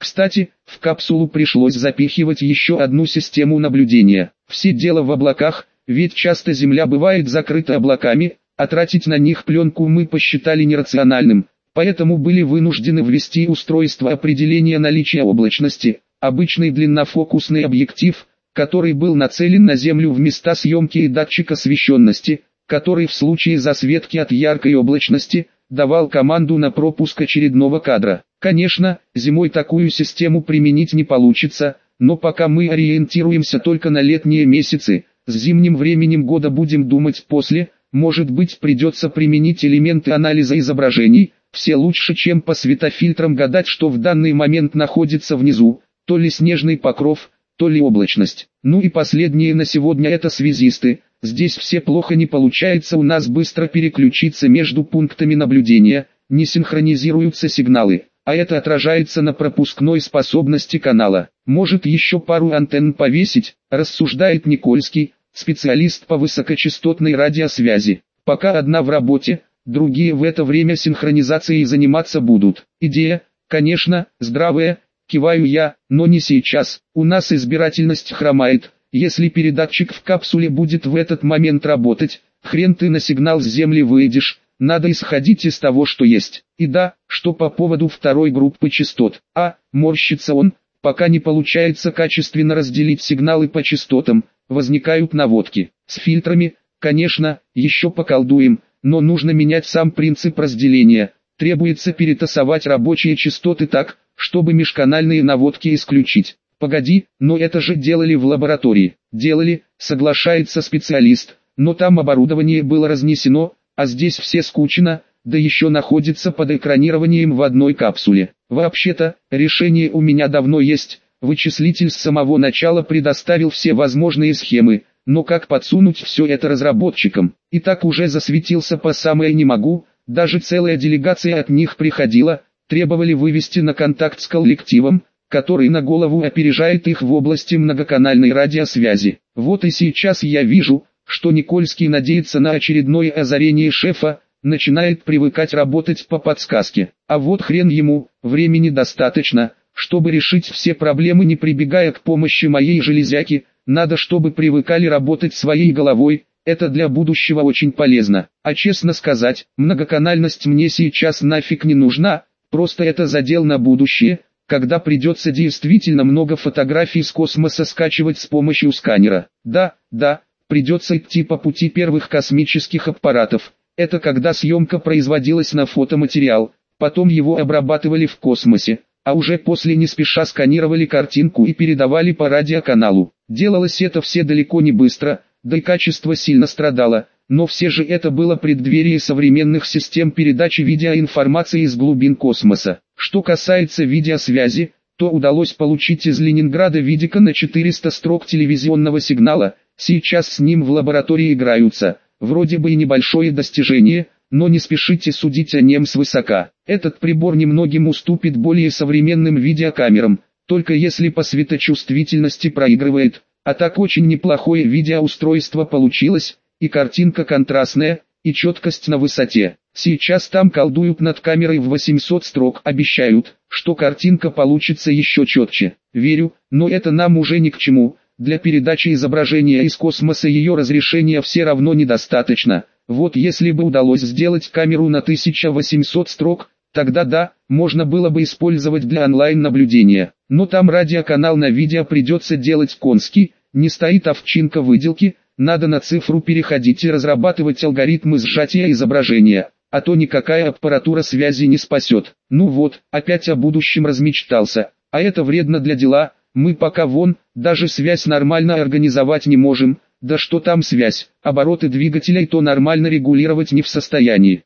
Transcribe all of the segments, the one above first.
Кстати, в капсулу пришлось запихивать еще одну систему наблюдения. Все дело в облаках, ведь часто Земля бывает закрыта облаками, а тратить на них пленку мы посчитали нерациональным, поэтому были вынуждены ввести устройство определения наличия облачности, обычный длиннофокусный объектив, который был нацелен на Землю в места съемки, и датчик освещенности, который в случае засветки от яркой облачности давал команду на пропуск очередного кадра. Конечно, зимой такую систему применить не получится, но пока мы ориентируемся только на летние месяцы, с зимним временем года будем думать после, может быть придется применить элементы анализа изображений, все лучше, чем по светофильтрам гадать, что в данный момент находится внизу, то ли снежный покров, то ли облачность. Ну и последние на сегодня это связисты. Здесь все плохо не получается у нас быстро переключиться между пунктами наблюдения, не синхронизируются сигналы, а это отражается на пропускной способности канала. Может еще пару антенн повесить, рассуждает Никольский, специалист по высокочастотной радиосвязи. Пока одна в работе, другие в это время синхронизацией заниматься будут. Идея, конечно, здравая, киваю я, но не сейчас. У нас избирательность хромает. Если передатчик в капсуле будет в этот момент работать, хрен ты на сигнал с Земли выйдешь, надо исходить из того, что есть. И да, что по поводу второй группы частот. Морщится он, пока не получается качественно разделить сигналы по частотам, возникают наводки. С фильтрами, конечно, еще поколдуем, но нужно менять сам принцип разделения. Требуется перетасовать рабочие частоты так, чтобы межканальные наводки исключить. Погоди, но это же делали в лаборатории. Делали, соглашается специалист, но там оборудование было разнесено, а здесь все скучно, да еще находится под экранированием в одной капсуле. Вообще-то, решение у меня давно есть, вычислитель с самого начала предоставил все возможные схемы, но как подсунуть все это разработчикам? И так уже засветился по самое не могу, даже целая делегация от них приходила, требовали вывести на контакт с коллективом, который на голову опережает их в области многоканальной радиосвязи. Вот и сейчас я вижу, что Никольский надеется на очередное озарение шефа, начинает привыкать работать по подсказке. А вот хрен ему, времени достаточно, чтобы решить все проблемы, не прибегая к помощи моей железяки, надо, чтобы привыкали работать своей головой, это для будущего очень полезно. А честно сказать, многоканальность мне сейчас нафиг не нужна, просто это задел на будущее, когда придется действительно много фотографий с космоса скачивать с помощью сканера. Да, придется идти по пути первых космических аппаратов. Это когда съемка производилась на фотоматериал, потом его обрабатывали в космосе, а уже после не спеша сканировали картинку и передавали по радиоканалу. Делалось это все далеко не быстро, да и качество сильно страдало, но все же это было преддверие современных систем передачи видеоинформации из глубин космоса. Что касается видеосвязи, то удалось получить из Ленинграда видика на 400 строк телевизионного сигнала, сейчас с ним в лаборатории играются, вроде бы и небольшое достижение, но не спешите судить о нем свысока. Этот прибор немногим уступит более современным видеокамерам, только если по светочувствительности проигрывает, а так очень неплохое видеоустройство получилось, и картинка контрастная, и четкость на высоте. Сейчас там колдуют над камерой в 800 строк, обещают, что картинка получится еще четче. Верю, но это нам уже ни к чему, для передачи изображения из космоса ее разрешения все равно недостаточно. Вот если бы удалось сделать камеру на 1800 строк, тогда да, можно было бы использовать для онлайн-наблюдения. Но там радиоканал на видео придется делать конский, не стоит овчинка выделки, надо на цифру переходить и разрабатывать алгоритмы сжатия изображения, а то никакая аппаратура связи не спасет. Ну вот, опять о будущем размечтался, а это вредно для дела, мы пока даже связь нормально организовать не можем, да что там связь, обороты двигателя и то нормально регулировать не в состоянии.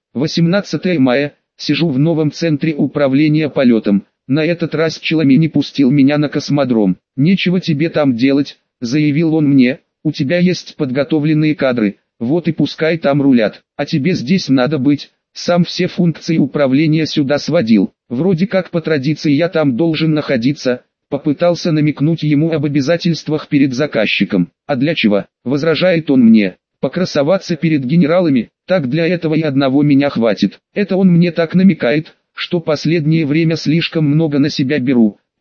18 мая, сижу в новом центре управления полетом, на этот раз Челами не пустил меня на космодром. Нечего тебе там делать, заявил он мне. У тебя есть подготовленные кадры, вот и пускай там рулят, а тебе здесь надо быть, сам все функции управления сюда сводил, вроде как по традиции я там должен находиться, попытался намекнуть ему об обязательствах перед заказчиком, а для чего, возражает он мне, покрасоваться перед генералами, так для этого и одного меня хватит, это он мне так намекает, что последнее время слишком много на себя беру.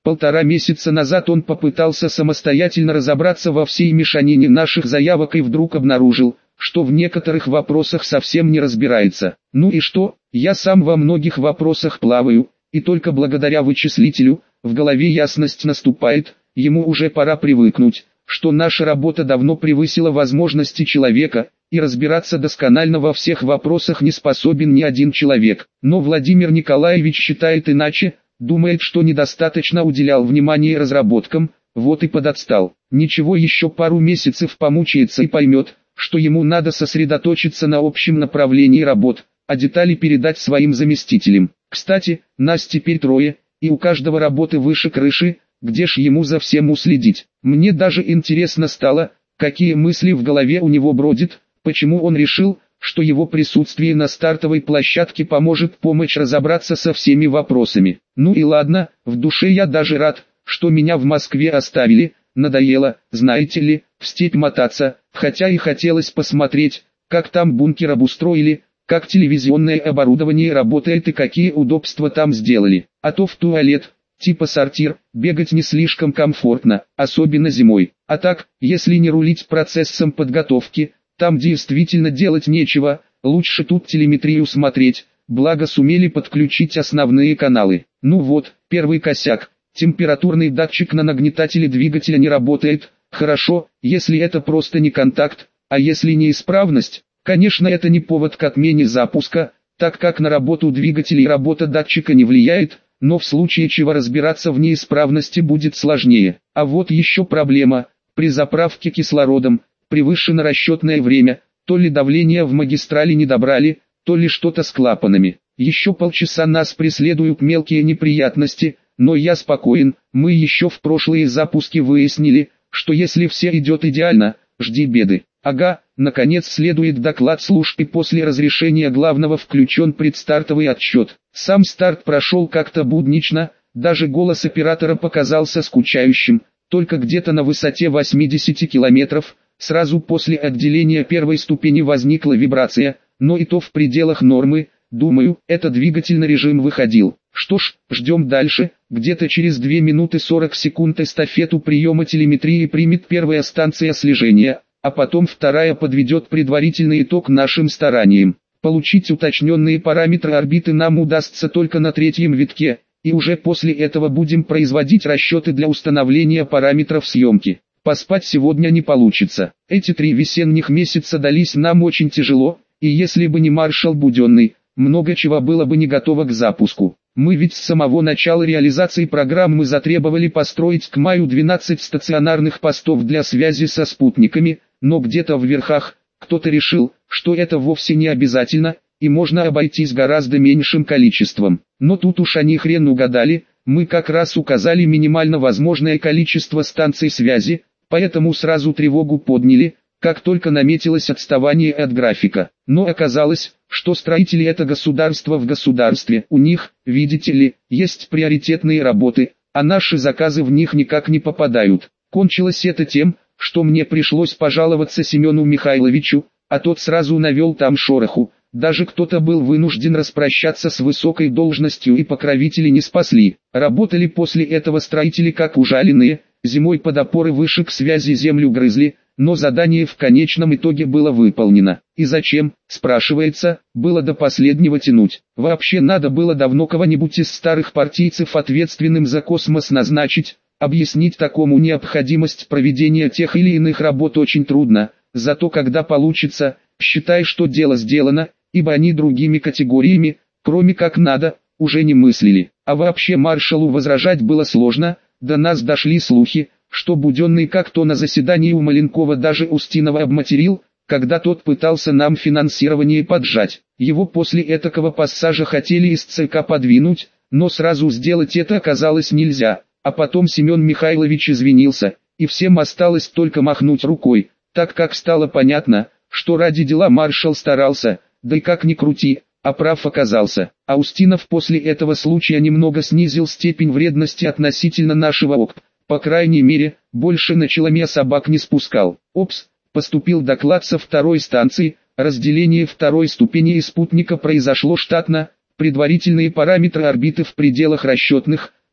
1,5 месяца назад он попытался самостоятельно разобраться во всей мешанине наших заявок и вдруг обнаружил, что в некоторых вопросах совсем не разбирается. Ну и что, я сам во многих вопросах плаваю, и только благодаря вычислителю, в голове ясность наступает, ему уже пора привыкнуть, что наша работа давно превысила возможности человека, и разбираться досконально во всех вопросах не способен ни один человек. Но Владимир Николаевич считает иначе, думает, что недостаточно уделял внимания разработкам, вот и подотстал. Ничего, еще пару месяцев помучается и поймет, что ему надо сосредоточиться на общем направлении работ, а детали передать своим заместителям. Кстати, нас теперь 3, и у каждого работы выше крыши, где ж ему за всем уследить. Мне даже интересно стало, какие мысли в голове у него бродят, почему он решил, что его присутствие на стартовой площадке поможет помочь разобраться со всеми вопросами. Ну и ладно, в душе я даже рад, что меня в Москве оставили, надоело, знаете ли, в степь мотаться, хотя и хотелось посмотреть, как там бункер обустроили, как телевизионное оборудование работает и какие удобства там сделали. А то в туалет, типа сортир, бегать не слишком комфортно, особенно зимой. А так, если не рулить процессом подготовки, там действительно делать нечего, лучше тут телеметрию смотреть, благо сумели подключить основные каналы. Ну вот, первый косяк, температурный датчик на нагнетателе двигателя не работает. Хорошо, если это просто не контакт, а если неисправность, конечно, это не повод к отмене запуска, так как на работу двигателя работа датчика не влияет, но в случае чего разбираться в неисправности будет сложнее. А вот еще проблема, при заправке кислородом, превышено расчетное время, то ли давление в магистрали не добрали, то ли что-то с клапанами. Еще полчаса нас преследуют мелкие неприятности, но я спокоен, мы еще в прошлые запуски выяснили, что если все идет идеально, жди беды. Ага, наконец следует доклад служб, и после разрешения главного включен предстартовый отсчет. Сам старт прошел как-то буднично, даже голос оператора показался скучающим, только где-то на высоте 80 километров, сразу после отделения первой ступени возникла вибрация, но и то в пределах нормы, думаю, это двигательный режим выходил. Что ж, ждем дальше, где-то через 2 минуты 40 секунд эстафету приема телеметрии примет первая станция слежения, а потом вторая подведет предварительный итог нашим стараниям. Получить уточненные параметры орбиты нам удастся только на 3-м витке, и уже после этого будем производить расчеты для установления параметров съемки. Поспать сегодня не получится. Эти 3 весенних месяца дались нам очень тяжело, и если бы не маршал Буденный, много чего было бы не готово к запуску. Мы ведь с самого начала реализации программы затребовали построить к маю 12 стационарных постов для связи со спутниками, но где-то в верхах кто-то решил, что это вовсе не обязательно, и можно обойтись гораздо меньшим количеством. Но тут уж они хрен угадали, мы как раз указали минимально возможное количество станций связи, поэтому сразу тревогу подняли, как только наметилось отставание от графика. Но оказалось, что строители — это государство в государстве, у них, видите ли, есть приоритетные работы, а наши заказы в них никак не попадают. Кончилось это тем, что мне пришлось пожаловаться Семену Михайловичу, а тот сразу навел там шороху. Даже кто-то был вынужден распрощаться с высокой должностью, и покровители не спасли. Работали после этого строители как ужаленные, зимой под опоры вышек связи землю грызли, но задание в конечном итоге было выполнено. И зачем, спрашивается, было до последнего тянуть? Вообще надо было давно кого-нибудь из старых партийцев ответственным за космос назначить. Объяснить такому необходимость проведения тех или иных работ очень трудно, зато когда получится, считай, что дело сделано, ибо они другими категориями, кроме как надо, уже не мыслили. А вообще маршалу возражать было сложно, до нас дошли слухи, что Буденный как-то на заседании у Маленкова даже Устинова обматерил, когда тот пытался нам финансирование поджать. Его после этакого пассажа хотели из ЦК подвинуть, но сразу сделать это оказалось нельзя. А потом Семен Михайлович извинился, и всем осталось только махнуть рукой, так как стало понятно, что ради дела маршал старался, да и как ни крути, а прав оказался. А Устинов после этого случая немного снизил степень вредности относительно нашего ОКП, по крайней мере, больше на челоме собак не спускал. Опс, поступил доклад со 2-й станции, разделение 2-й ступени и спутника произошло штатно, предварительные параметры орбиты в пределах расчетных,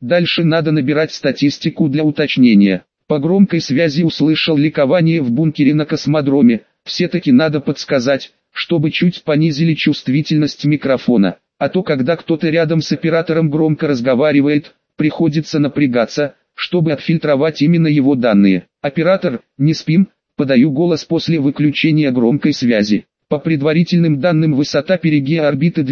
Дальше надо набирать статистику для уточнения. По громкой связи услышал ликование в бункере на космодроме. Все-таки надо подсказать, чтобы чуть понизили чувствительность микрофона. А то когда кто-то рядом с оператором громко разговаривает, приходится напрягаться, чтобы отфильтровать именно его данные. «Оператор, не спим», подаю голос после выключения громкой связи. По предварительным данным высота перигея орбиты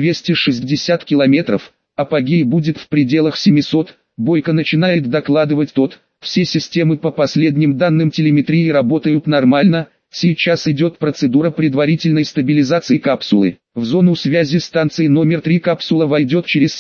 260 километров, апогей будет в пределах 700, бойко начинает докладывать тот. Все системы по последним данным телеметрии работают нормально, сейчас идет процедура предварительной стабилизации капсулы. В зону связи станции номер 3 капсула войдет через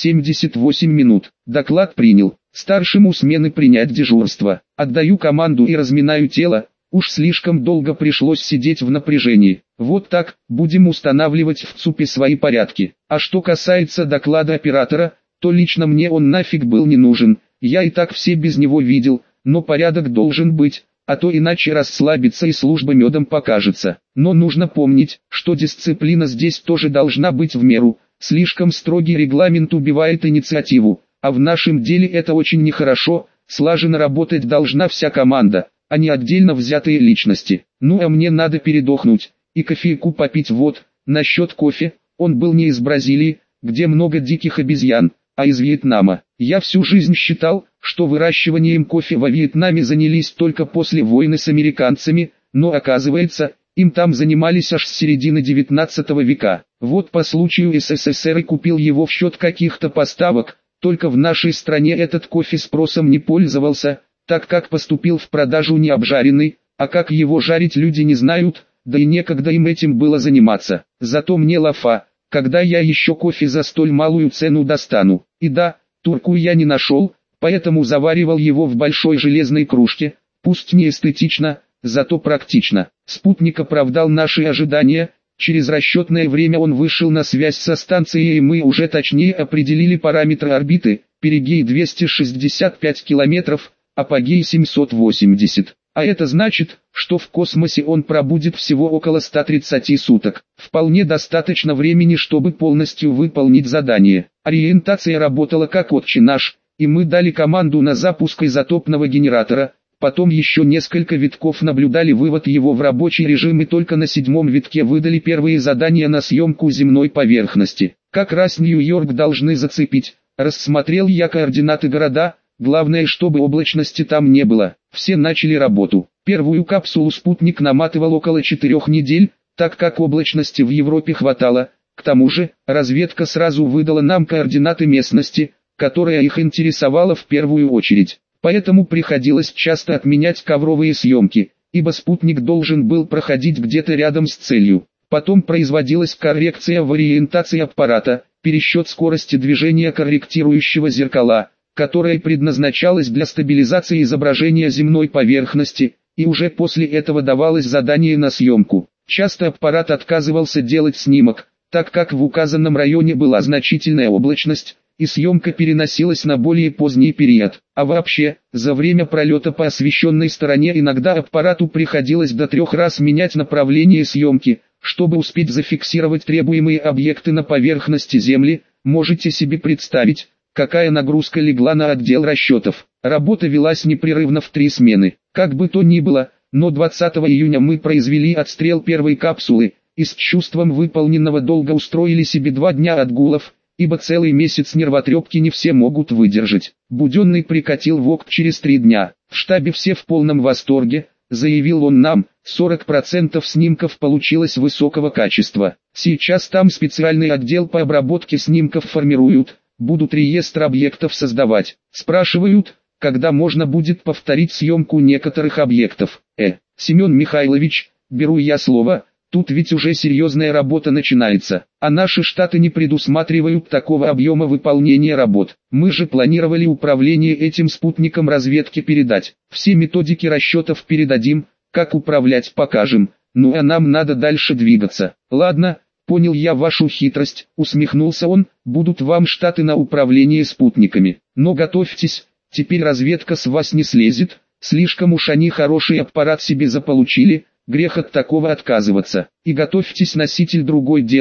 78 минут. Доклад принял. Старшему смены принять дежурство. Отдаю команду и разминаю тело. Уж слишком долго пришлось сидеть в напряжении. Вот так, будем устанавливать в ЦУПе свои порядки. А что касается доклада оператора, то лично мне он нафиг был не нужен. Я и так все без него видел, но порядок должен быть, а то иначе расслабиться и служба медом покажется. Но нужно помнить, что дисциплина здесь тоже должна быть в меру. Слишком строгий регламент убивает инициативу, а в нашем деле это очень нехорошо. Слаженно работать должна вся команда, а не отдельно взятые личности. Ну а мне надо передохнуть и кофейку попить. Вот, насчет кофе, он был не из Бразилии, где много диких обезьян, а из Вьетнама. Я всю жизнь считал, что выращиванием кофе во Вьетнаме занялись только после войны с американцами, но оказывается, им там занимались аж с середины 19 века. Вот по случаю СССР и купил его в счет каких-то поставок, только в нашей стране этот кофе спросом не пользовался, так как поступил в продажу не обжаренный, а как его жарить люди не знают, да и некогда им этим было заниматься. Зато мне лафа, когда я еще кофе за столь малую цену достану. И да, турку я не нашел, поэтому заваривал его в большой железной кружке, пусть не эстетично, зато практично. Спутник оправдал наши ожидания, через расчетное время он вышел на связь со станцией и мы уже точнее определили параметры орбиты, перигей 265 километров, апогей 780. А это значит, что в космосе он пробудет всего около 130 суток. Вполне достаточно времени, чтобы полностью выполнить задание. Ориентация работала как отче наш, и мы дали команду на запуск изотопного генератора. Потом еще несколько витков наблюдали вывод его в рабочий режим и только на 7-м витке выдали первые задания на съемку земной поверхности. Как раз Нью-Йорк должны зацепить. Рассмотрел я координаты города. Главное, чтобы облачности там не было. Все начали работу. Первую капсулу спутник наматывал около 4 недель, так как облачности в Европе хватало. К тому же, разведка сразу выдала нам координаты местности, которая их интересовала в первую очередь. Поэтому приходилось часто отменять ковровые съемки, ибо спутник должен был проходить где-то рядом с целью. Потом производилась коррекция в ориентации аппарата, пересчет скорости движения корректирующего зеркала, которая предназначалась для стабилизации изображения земной поверхности, и уже после этого давалось задание на съемку. Часто аппарат отказывался делать снимок, так как в указанном районе была значительная облачность, и съемка переносилась на более поздний период. А вообще, за время пролета по освещенной стороне иногда аппарату приходилось до 3 раз менять направление съемки, чтобы успеть зафиксировать требуемые объекты на поверхности Земли. Можете себе представить, какая нагрузка легла на отдел расчетов. Работа велась непрерывно в 3 смены. Как бы то ни было, но 20 июня мы произвели отстрел первой капсулы, и с чувством выполненного долга устроили себе 2 дня отгулов, ибо целый месяц нервотрепки не все могут выдержать. Буденный прикатил в ОК через 3 дня. В штабе все в полном восторге, заявил он нам, 40% снимков получилось высокого качества. Сейчас там специальный отдел по обработке снимков формируют. Будут реестр объектов создавать. Спрашивают, когда можно будет повторить съемку некоторых объектов. Семен Михайлович, беру я слово, тут ведь уже серьезная работа начинается, а наши штаты не предусматривают такого объема выполнения работ. Мы же планировали управление этим спутником разведке передать. Все методики расчетов передадим, как управлять покажем, ну а нам надо дальше двигаться. Ладно. Понял я вашу хитрость, усмехнулся он, будут вам штаты на управление спутниками. Но готовьтесь, теперь разведка с вас не слезет, слишком уж они хороший аппарат себе заполучили, грех от такого отказываться. И готовьтесь носитель другой делать,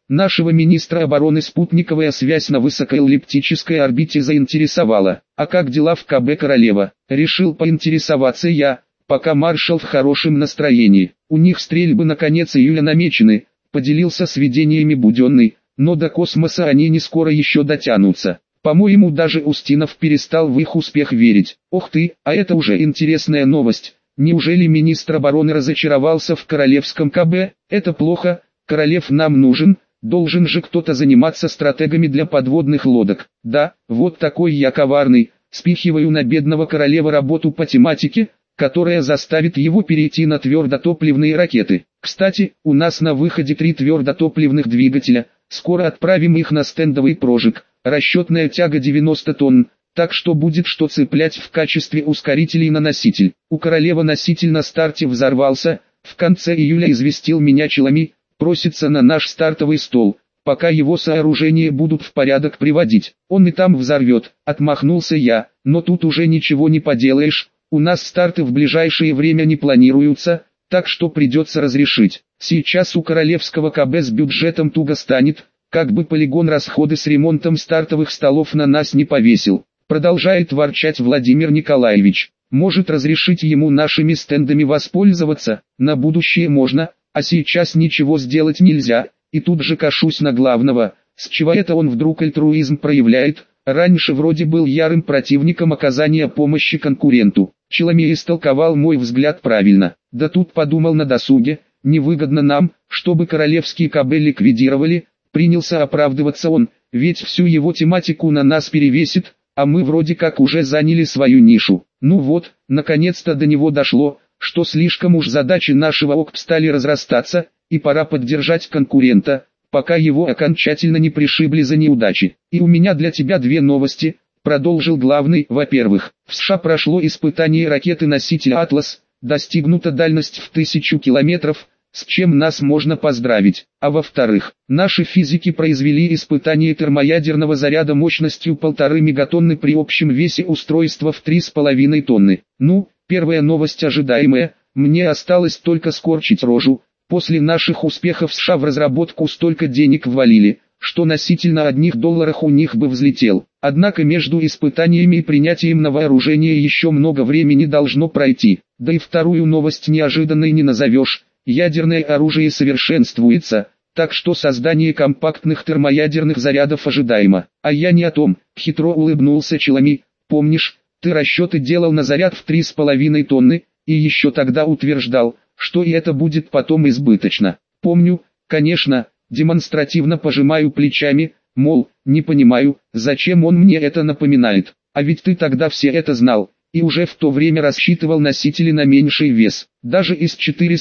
Нашего министра обороны спутниковая связь на высокоэллиптической орбите заинтересовала. А как дела в КБ Королева? Решил поинтересоваться я, пока маршал в хорошем настроении. У них стрельбы на конец июля намечены, поделился сведениями Буденный, но до космоса они не скоро еще дотянутся. По-моему, даже Устинов перестал в их успех верить. Ох ты, а это уже интересная новость. Неужели министр обороны разочаровался в королевском КБ? Это плохо, Королев нам нужен, должен же кто-то заниматься стратегами для подводных лодок. Да, вот такой я коварный, спихиваю на бедного Королева работу по тематике, которая заставит его перейти на твердотопливные ракеты. Кстати, у нас на выходе 3 твердотопливных двигателя, скоро отправим их на стендовый прожиг, расчетная тяга 90 тонн, так что будет что цеплять в качестве ускорителей на носитель. У Королева носитель на старте взорвался, в конце июля известил меня Челами, просится на наш стартовый стол, пока его сооружения будут в порядок приводить. Он и там взорвет, отмахнулся я, но тут уже ничего не поделаешь, у нас старты в ближайшее время не планируются, так что придется разрешить. Сейчас у королевского КБ с бюджетом туго станет, как бы полигон расходы с ремонтом стартовых столов на нас не повесил. Продолжает ворчать Владимир Николаевич. Может разрешить ему нашими стендами воспользоваться, на будущее можно, а сейчас ничего сделать нельзя, и тут же кашусь на главного, с чего это он вдруг альтруизм проявляет, раньше вроде был ярым противником оказания помощи конкуренту. Челами истолковал мой взгляд правильно, да тут подумал на досуге, невыгодно нам, чтобы королевские КБ ликвидировали, принялся оправдываться он, ведь всю его тематику на нас перевесит, а мы вроде как уже заняли свою нишу. Ну вот, наконец-то до него дошло, что слишком уж задачи нашего ОКП стали разрастаться, и пора поддержать конкурента, пока его окончательно не пришибли за неудачи. И у меня для тебя 2 новости, продолжил главный. Во-первых, в США прошло испытание ракеты-носителя «Атлас», достигнута дальность в 1000 километров, с чем нас можно поздравить. А во-вторых, наши физики произвели испытание термоядерного заряда мощностью 1,5 мегатонны при общем весе устройства в 3,5 тонны. Ну, первая новость ожидаемая, мне осталось только скорчить рожу. После наших успехов США в разработку столько денег ввалили, что носитель на $1 у них бы взлетел. Однако между испытаниями и принятием на вооружение еще много времени должно пройти. Да и вторую новость неожиданной не назовешь. Ядерное оружие совершенствуется, так что создание компактных термоядерных зарядов ожидаемо. А я не о том, хитро улыбнулся Челами. Помнишь, ты расчеты делал на заряд в 3,5 тонны, и еще тогда утверждал, что и это будет потом избыточно. Помню, конечно, демонстративно пожимаю плечами, мол, не понимаю, зачем он мне это напоминает. А ведь ты тогда все это знал, и уже в то время рассчитывал носители на меньший вес. Даже из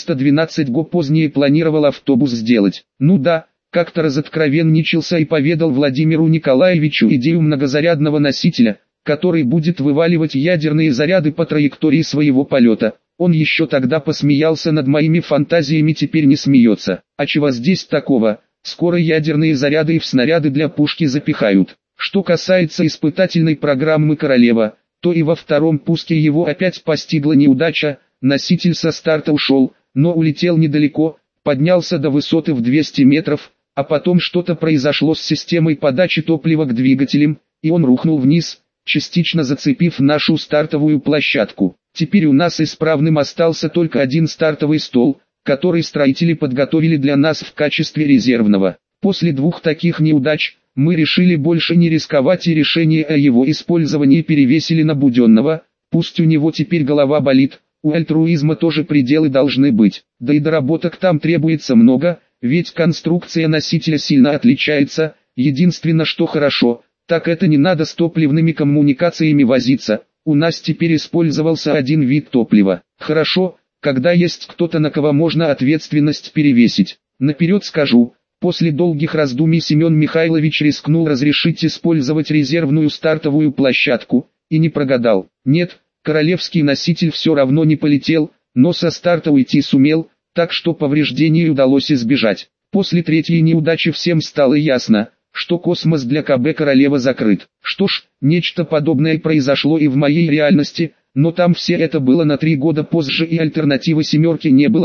412 ГО позднее планировал автобус сделать. Ну да, как-то разоткровенничался и поведал Владимиру Николаевичу идею многозарядного носителя, который будет вываливать ядерные заряды по траектории своего полета. Он еще тогда посмеялся над моими фантазиями, теперь не смеется. А чего здесь такого? Скоро ядерные заряды и в снаряды для пушки запихают. Что касается испытательной программы «Королева», то и во втором пуске его опять постигла неудача, носитель со старта ушел, но улетел недалеко, поднялся до высоты в 200 метров, а потом что-то произошло с системой подачи топлива к двигателям, и он рухнул вниз, частично зацепив нашу стартовую площадку. Теперь у нас исправным остался только один стартовый стол, который строители подготовили для нас в качестве резервного. После 2 таких неудач, мы решили больше не рисковать и решение о его использовании перевесили на Буденного. Пусть у него теперь голова болит, у альтруизма тоже пределы должны быть. Да и доработок там требуется много, ведь конструкция носителя сильно отличается. Единственное, что хорошо, так это не надо с топливными коммуникациями возиться. У нас теперь использовался один вид топлива. Хорошо, когда есть кто-то, на кого можно ответственность перевесить. Наперед скажу, после долгих раздумий Семен Михайлович рискнул разрешить использовать резервную стартовую площадку, и не прогадал. Нет, королевский носитель все равно не полетел, но со старта уйти сумел, так что повреждений удалось избежать. После 3-й неудачи всем стало ясно, что космос для КБ «Королева» закрыт. Что ж, нечто подобное произошло и в моей реальности, но там все это было на 3 года позже и альтернативы «семерки» не было.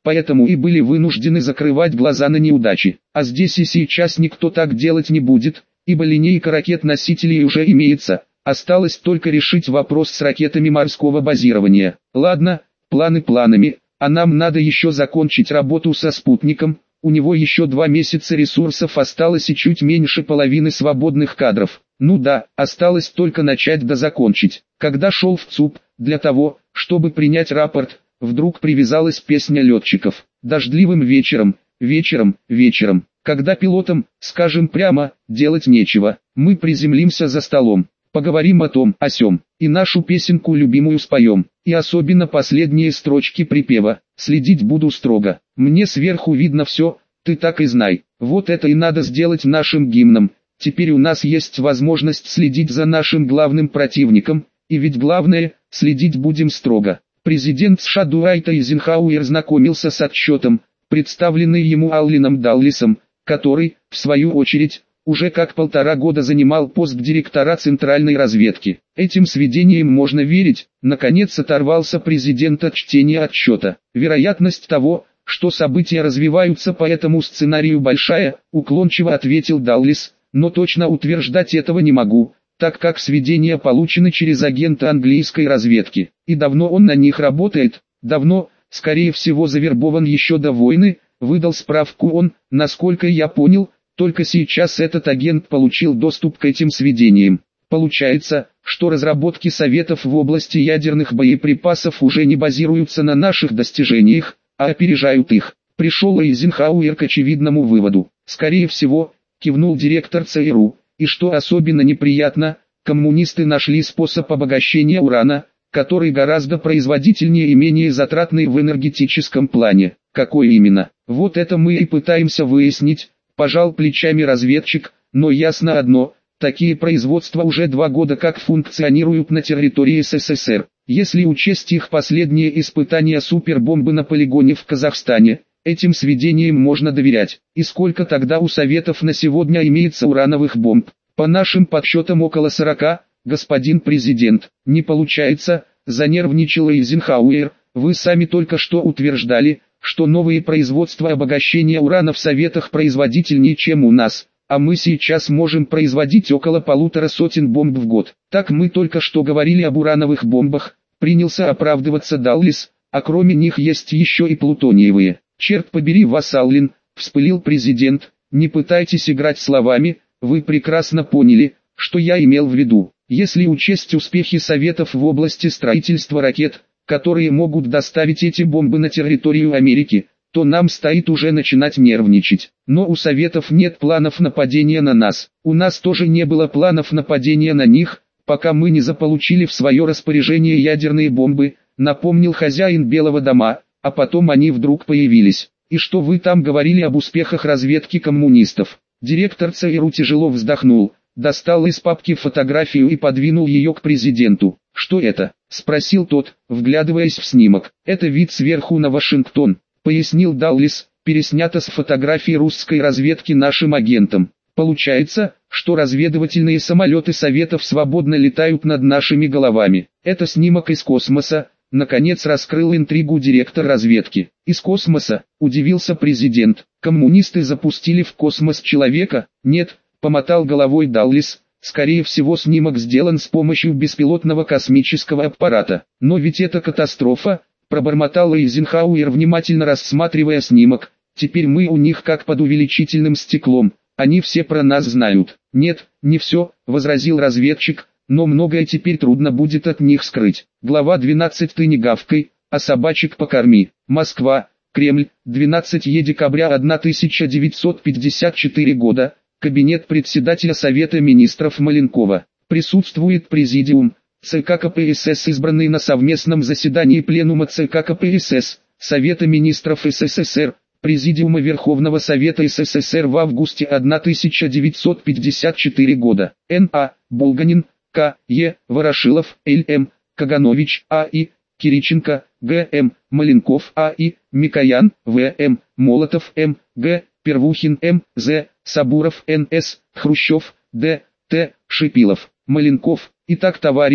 поэтому и были вынуждены закрывать глаза на неудачи. А здесь и сейчас никто так делать не будет, ибо линейка ракет-носителей уже имеется, осталось только решить вопрос с ракетами морского базирования. Ладно, планы планами, а нам надо еще закончить работу со спутником, у него еще 2 месяца ресурсов осталось и чуть меньше половины свободных кадров. Ну да, осталось только начать да закончить. Когда шел в ЦУП, для того, чтобы принять рапорт, вдруг привязалась песня летчиков. Дождливым вечером, когда пилотам, скажем прямо, делать нечего, мы приземлимся за столом, поговорим о том, о сём, и нашу песенку любимую споем, и особенно последние строчки припева, следить буду строго, мне сверху видно все, ты так и знай, вот это и надо сделать нашим гимном, теперь у нас есть возможность следить за нашим главным противником, и ведь главное, следить будем строго. Президент США Дуайт Эйзенхауэр знакомился с отчетом, представленный ему Алленом Даллисом, который, в свою очередь, уже как 1,5 года занимал пост директора Центральной разведки. Этим сведениям можно верить, наконец оторвался президент от чтения отчета. Вероятность того, что события развиваются по этому сценарию большая, уклончиво ответил Даллис, но точно утверждать этого не могу, так как сведения получены через агента английской разведки, и давно он на них работает, давно, скорее всего завербован еще до войны, выдал справку он, насколько я понял, только сейчас этот агент получил доступ к этим сведениям. Получается, что разработки Советов в области ядерных боеприпасов уже не базируются на наших достижениях, а опережают их. Пришел Эйзенхауэр к очевидному выводу. Скорее всего, кивнул директор ЦРУ, и что особенно неприятно, коммунисты нашли способ обогащения урана, который гораздо производительнее и менее затратный в энергетическом плане. Какой именно? Вот это мы и пытаемся выяснить, пожал плечами разведчик, но ясно одно, такие производства уже 2 года как функционируют на территории СССР. Если учесть их последние испытания супербомбы на полигоне в Казахстане, этим сведениям можно доверять. И сколько тогда у Советов на сегодня имеется урановых бомб? По нашим подсчетам около 40, господин президент. Не получается, занервничал Эйзенхауэр, вы сами только что утверждали, что новые производства обогащения урана в Советах производительнее, чем у нас, а мы сейчас можем производить около 150 бомб в год. Так мы только что говорили об урановых бомбах, принялся оправдываться Даллис, а кроме них есть еще и плутониевые. Черт побери вас, Аллен, вспылил президент, не пытайтесь играть словами, вы прекрасно поняли, что я имел в виду. Если учесть успехи Советов в области строительства ракет, которые могут доставить эти бомбы на территорию Америки, то нам стоит уже начинать нервничать. Но у Советов нет планов нападения на нас. У нас тоже не было планов нападения на них, пока мы не заполучили в свое распоряжение ядерные бомбы, напомнил хозяин Белого дома, а потом они вдруг появились. И что вы там говорили об успехах разведки коммунистов? Директор ЦРУ тяжело вздохнул, достал из папки фотографию и подвинул ее к президенту. «Что это?» – спросил тот, вглядываясь в снимок. «Это вид сверху на Вашингтон», – пояснил Даллис, переснято с фотографии русской разведки нашим агентам. «Получается, что разведывательные самолеты Советов свободно летают над нашими головами. Это снимок из космоса», – наконец раскрыл интригу директор разведки. «Из космоса?» – удивился президент. «Коммунисты запустили в космос человека?» «Нет», – помотал головой Даллис. «Скорее всего, снимок сделан с помощью беспилотного космического аппарата. Но ведь это катастрофа», – пробормотал Эйзенхауэр, внимательно рассматривая снимок. «Теперь мы у них как под увеличительным стеклом, они все про нас знают». «Нет, не все», – возразил разведчик, – «но многое теперь трудно будет от них скрыть». Глава 12. «Ты не гавкай, а собачек покорми». Москва, Кремль, 12 декабря 1954 года. Кабинет председателя Совета министров Маленкова. Присутствует президиум, ЦК КПСС, избранный на совместном заседании Пленума ЦК КПСС, Совета министров СССР, Президиума Верховного Совета СССР в августе 1954 года. Н.А. Булганин, К. Е. Ворошилов, Л.М. Каганович, А.И. Кириченко, Г.М. Маленков, А.И. Микоян, В.М. Молотов, М. Г. Первухин, М. З. Сабуров, Н.С. Хрущев, Д. Т. Шипилов, Маленков. Итак, товарищи,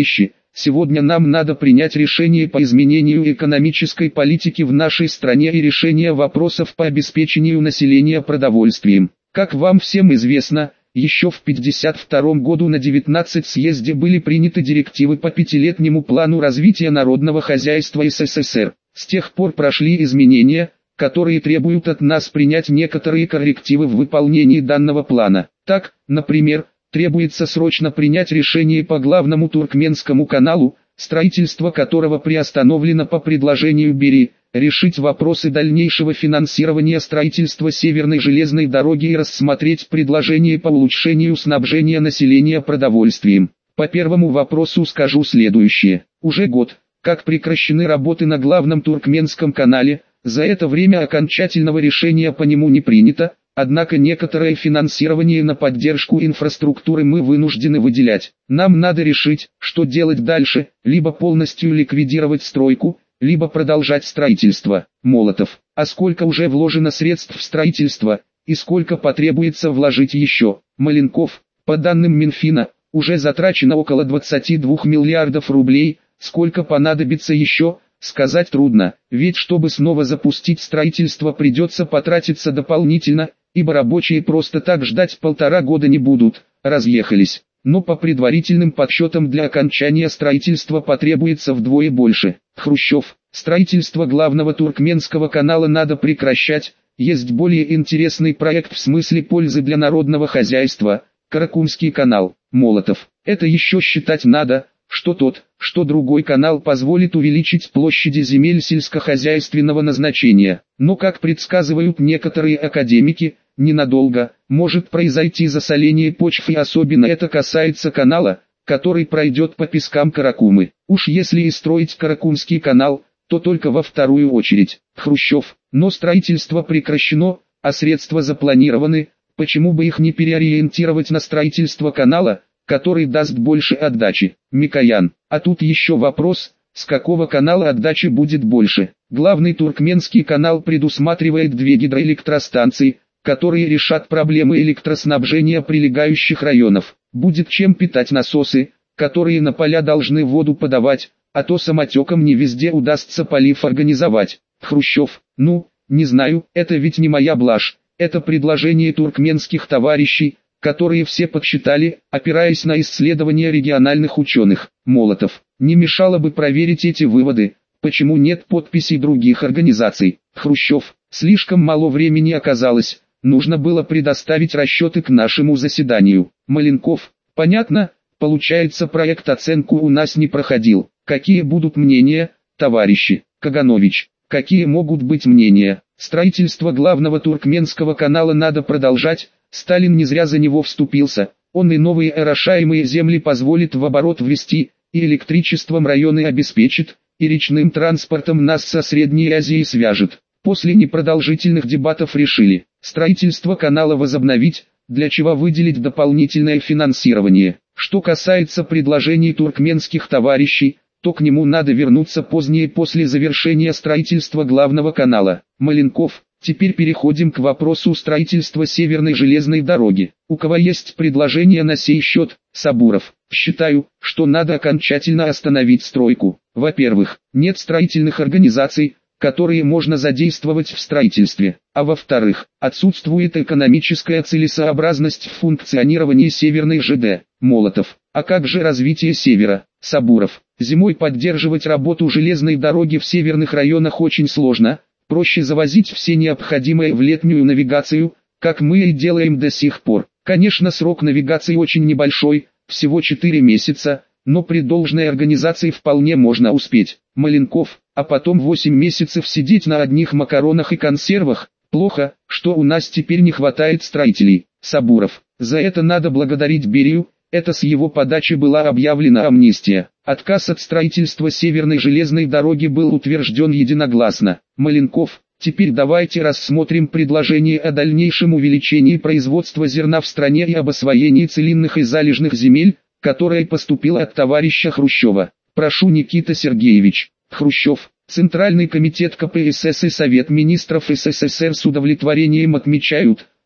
сегодня нам надо принять решение по изменению экономической политики в нашей стране и решение вопросов по обеспечению населения продовольствием. Как вам всем известно, еще в 1952 году на 19 съезде были приняты директивы по пятилетнему плану развития народного хозяйства СССР. С тех пор прошли изменения, которые требуют от нас принять некоторые коррективы в выполнении данного плана. Так, например, требуется срочно принять решение по главному Туркменскому каналу, строительство которого приостановлено по предложению Берии, решить вопросы дальнейшего финансирования строительства Северной железной дороги и рассмотреть предложение по улучшению снабжения населения продовольствием. По первому вопросу скажу следующее. Уже год, как прекращены работы на главном Туркменском канале, за это время окончательного решения по нему не принято, однако некоторое финансирование на поддержку инфраструктуры мы вынуждены выделять. Нам надо решить, что делать дальше, либо полностью ликвидировать стройку, либо продолжать строительство. Молотов. А сколько уже вложено средств в строительство, и сколько потребуется вложить еще? Маленков. По данным Минфина, уже затрачено около 22 миллиардов рублей, сколько понадобится еще, сказать трудно, ведь чтобы снова запустить строительство придется потратиться дополнительно, ибо рабочие просто так ждать 1,5 года не будут, разъехались. Но по предварительным подсчетам для окончания строительства потребуется вдвое больше. Хрущев. Строительство главного Туркменского канала надо прекращать, есть более интересный проект в смысле пользы для народного хозяйства, Каракумский канал. Молотов. Это еще считать надо, что тот, что другой канал позволит увеличить площади земель сельскохозяйственного назначения. Но, как предсказывают некоторые академики, ненадолго может произойти засоление почв, и особенно это касается канала, который пройдет по пескам Каракумы. Уж если и строить Каракумский канал, то только во вторую очередь. Хрущев. Но строительство прекращено, а средства запланированы, почему бы их не переориентировать на строительство канала, который даст больше отдачи? Микоян. А тут еще вопрос, с какого канала отдачи будет больше. Главный Туркменский канал предусматривает 2 гидроэлектростанции, которые решат проблемы электроснабжения прилегающих районов. Будет чем питать насосы, которые на поля должны воду подавать, а то самотеком не везде удастся полив организовать. Хрущев. Ну, не знаю, это ведь не моя блажь, это предложение туркменских товарищей, которые все подсчитали, опираясь на исследования региональных ученых. Молотов. Не мешало бы проверить эти выводы, почему нет подписей других организаций. Хрущев. Слишком мало времени оказалось, нужно было предоставить расчеты к нашему заседанию. Маленков. Понятно, получается, проект оценку у нас не проходил. Какие будут мнения, товарищи? Каганович. Какие могут быть мнения? Строительство главного Туркменского канала надо продолжать. Сталин не зря за него вступился, он и новые орошаемые земли позволит в оборот ввести, и электричеством районы обеспечит, и речным транспортом нас со Средней Азией свяжет. После непродолжительных дебатов решили, строительство канала возобновить, для чего выделить дополнительное финансирование. Что касается предложений туркменских товарищей, то к нему надо вернуться позднее после завершения строительства главного канала. Маленков. Теперь переходим к вопросу строительства Северной железной дороги. У кого есть предложение на сей счет? Сабуров. Считаю, что надо окончательно остановить стройку. Во-первых, нет строительных организаций, которые можно задействовать в строительстве. А во-вторых, отсутствует экономическая целесообразность в функционировании Северной ЖД. Молотов. А как же развитие Севера? Сабуров. Зимой поддерживать работу железной дороги в северных районах очень сложно. Проще завозить все необходимое в летнюю навигацию, как мы и делаем до сих пор. Конечно, срок навигации очень небольшой, всего 4 месяца, но при должной организации вполне можно успеть. Маленков. А потом 8 месяцев сидеть на одних макаронах и консервах. Плохо, что у нас теперь не хватает строителей. Сабуров. За это надо благодарить Берию. Это с его подачи была объявлена амнистия. Отказ от строительства Северной железной дороги был утвержден единогласно. Маленков. Теперь давайте рассмотрим предложение о дальнейшем увеличении производства зерна в стране и об освоении целинных и залежных земель, которое поступило от товарища Хрущева. Прошу, Никита Сергеевич. Хрущев. Центральный комитет КПСС и Совет министров СССР с удовлетворением отмечают,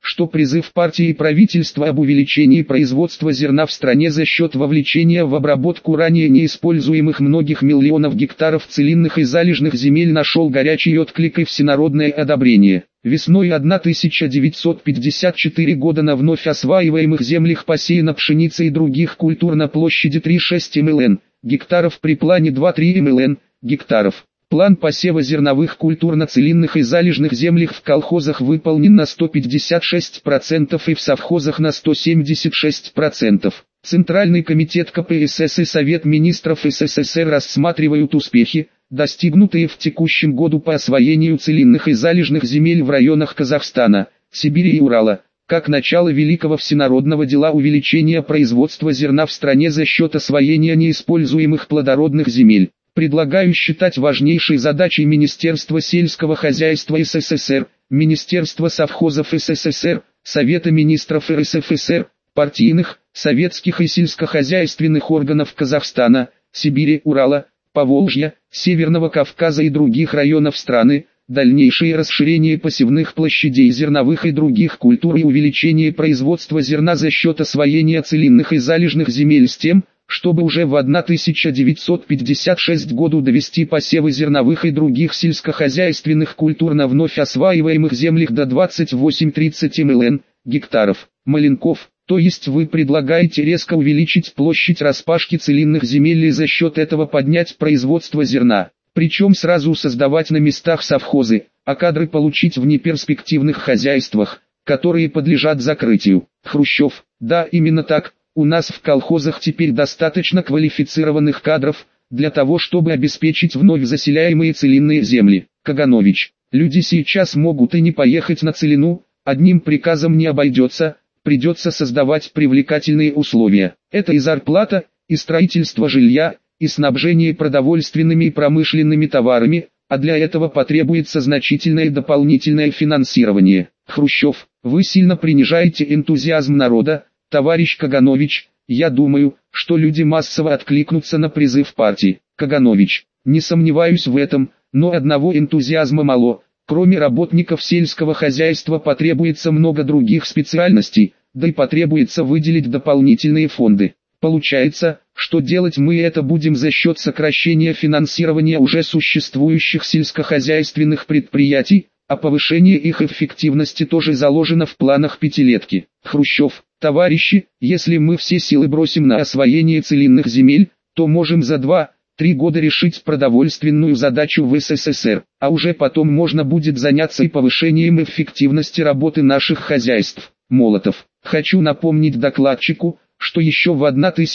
что призыв партии и правительства об увеличении производства зерна в стране за счет вовлечения в обработку ранее неиспользуемых многих миллионов гектаров целинных и залежных земель нашел горячий отклик и всенародное одобрение. Весной 1954 года на вновь осваиваемых землях посеяна пшеница и других культур на площади 3,6 млн гектаров при плане 2,3 млн гектаров. План посева зерновых культур на целинных и залежных землях в колхозах выполнен на 156% и в совхозах на 176%. Центральный комитет КПСС и Совет министров СССР рассматривают успехи, достигнутые в текущем году по освоению целинных и залежных земель в районах Казахстана, Сибири и Урала, как начало великого всенародного дела увеличения производства зерна в стране за счет освоения неиспользуемых плодородных земель. Предлагаю считать важнейшей задачей Министерства сельского хозяйства СССР, Министерства совхозов СССР, Совета министров РСФСР, партийных, советских и сельскохозяйственных органов Казахстана, Сибири, Урала, Поволжья, Северного Кавказа и других районов страны, дальнейшее расширение посевных площадей зерновых и других культур и увеличение производства зерна за счет освоения целинных и залежных земель с тем, чтобы уже в 1956 году довести посевы зерновых и других сельскохозяйственных культур на вновь осваиваемых землях до 28-30 млн гектаров. Маленков, то есть вы предлагаете резко увеличить площадь распашки целинных земель и за счет этого поднять производство зерна, причем сразу создавать на местах совхозы, а кадры получить в неперспективных хозяйствах, которые подлежат закрытию. Хрущев, да, именно так. У нас в колхозах теперь достаточно квалифицированных кадров, для того чтобы обеспечить вновь заселяемые целинные земли. Каганович, люди сейчас могут и не поехать на целину, одним приказом не обойдется, придется создавать привлекательные условия. Это и зарплата, и строительство жилья, и снабжение продовольственными и промышленными товарами, а для этого потребуется значительное дополнительное финансирование. Хрущев, вы сильно принижаете энтузиазм народа. Товарищ Каганович, я думаю, что люди массово откликнутся на призыв партии. Каганович, не сомневаюсь в этом, но одного энтузиазма мало. Кроме работников сельского хозяйства потребуется много других специальностей, да и потребуется выделить дополнительные фонды. Получается, что делать мы это будем за счет сокращения финансирования уже существующих сельскохозяйственных предприятий, а повышение их эффективности тоже заложено в планах пятилетки. Хрущев, товарищи, если мы все силы бросим на освоение целинных земель, то можем за 2-3 года решить продовольственную задачу в СССР, а уже потом можно будет заняться и повышением эффективности работы наших хозяйств. Молотов, хочу напомнить докладчику, что еще в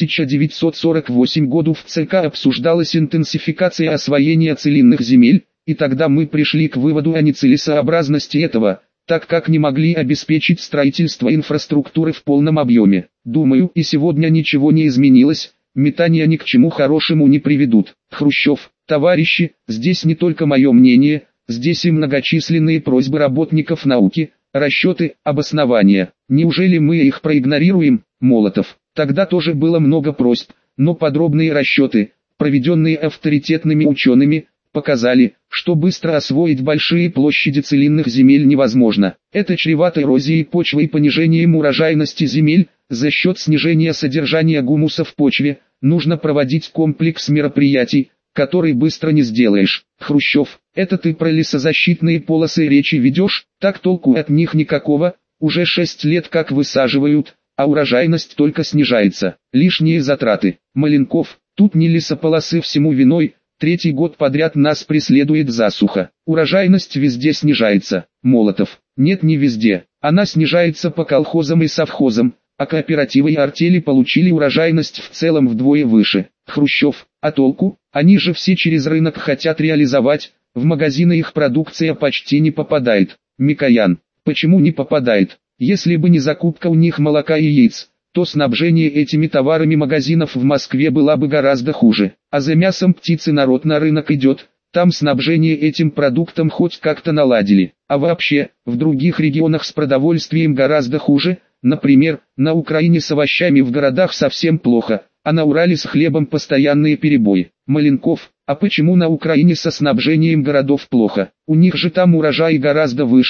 1948 году в ЦК обсуждалась интенсификация освоения целинных земель, и тогда мы пришли к выводу о нецелесообразности этого, так как не могли обеспечить строительство инфраструктуры в полном объеме. Думаю, и сегодня ничего не изменилось, метания ни к чему хорошему не приведут. Хрущев, товарищи, здесь не только мое мнение, здесь и многочисленные просьбы работников науки, расчеты, обоснования. Неужели мы их проигнорируем? Молотов, тогда тоже было много просьб, но подробные расчеты, проведенные авторитетными учеными, показали, что быстро освоить большие площади целинных земель невозможно. Это чревато эрозией почвы и понижением урожайности земель. За счет снижения содержания гумуса в почве, нужно проводить комплекс мероприятий, который быстро не сделаешь. Хрущев, это ты про лесозащитные полосы речи ведешь? Так толку от них никакого, уже 6 лет как высаживают, а урожайность только снижается. Лишние затраты. Маленков, тут не лесополосы всему виной. 3-й год подряд нас преследует засуха. Урожайность везде снижается. Молотов, нет, не везде. Она снижается по колхозам и совхозам, а кооперативы и артели получили урожайность в целом вдвое выше. Хрущев, а толку? Они же все через рынок хотят реализовать, в магазины их продукция почти не попадает. Микоян, почему не попадает? Если бы не закупка у них молока и яиц, то снабжение этими товарами магазинов в Москве было бы гораздо хуже. А за мясом птицы народ на рынок идет, там снабжение этим продуктом хоть как-то наладили. А вообще, в других регионах с продовольствием гораздо хуже, например, на Украине с овощами в городах совсем плохо, а на Урале с хлебом постоянные перебои. Маленков, а почему на Украине со снабжением городов плохо? У них же там урожай гораздо выше,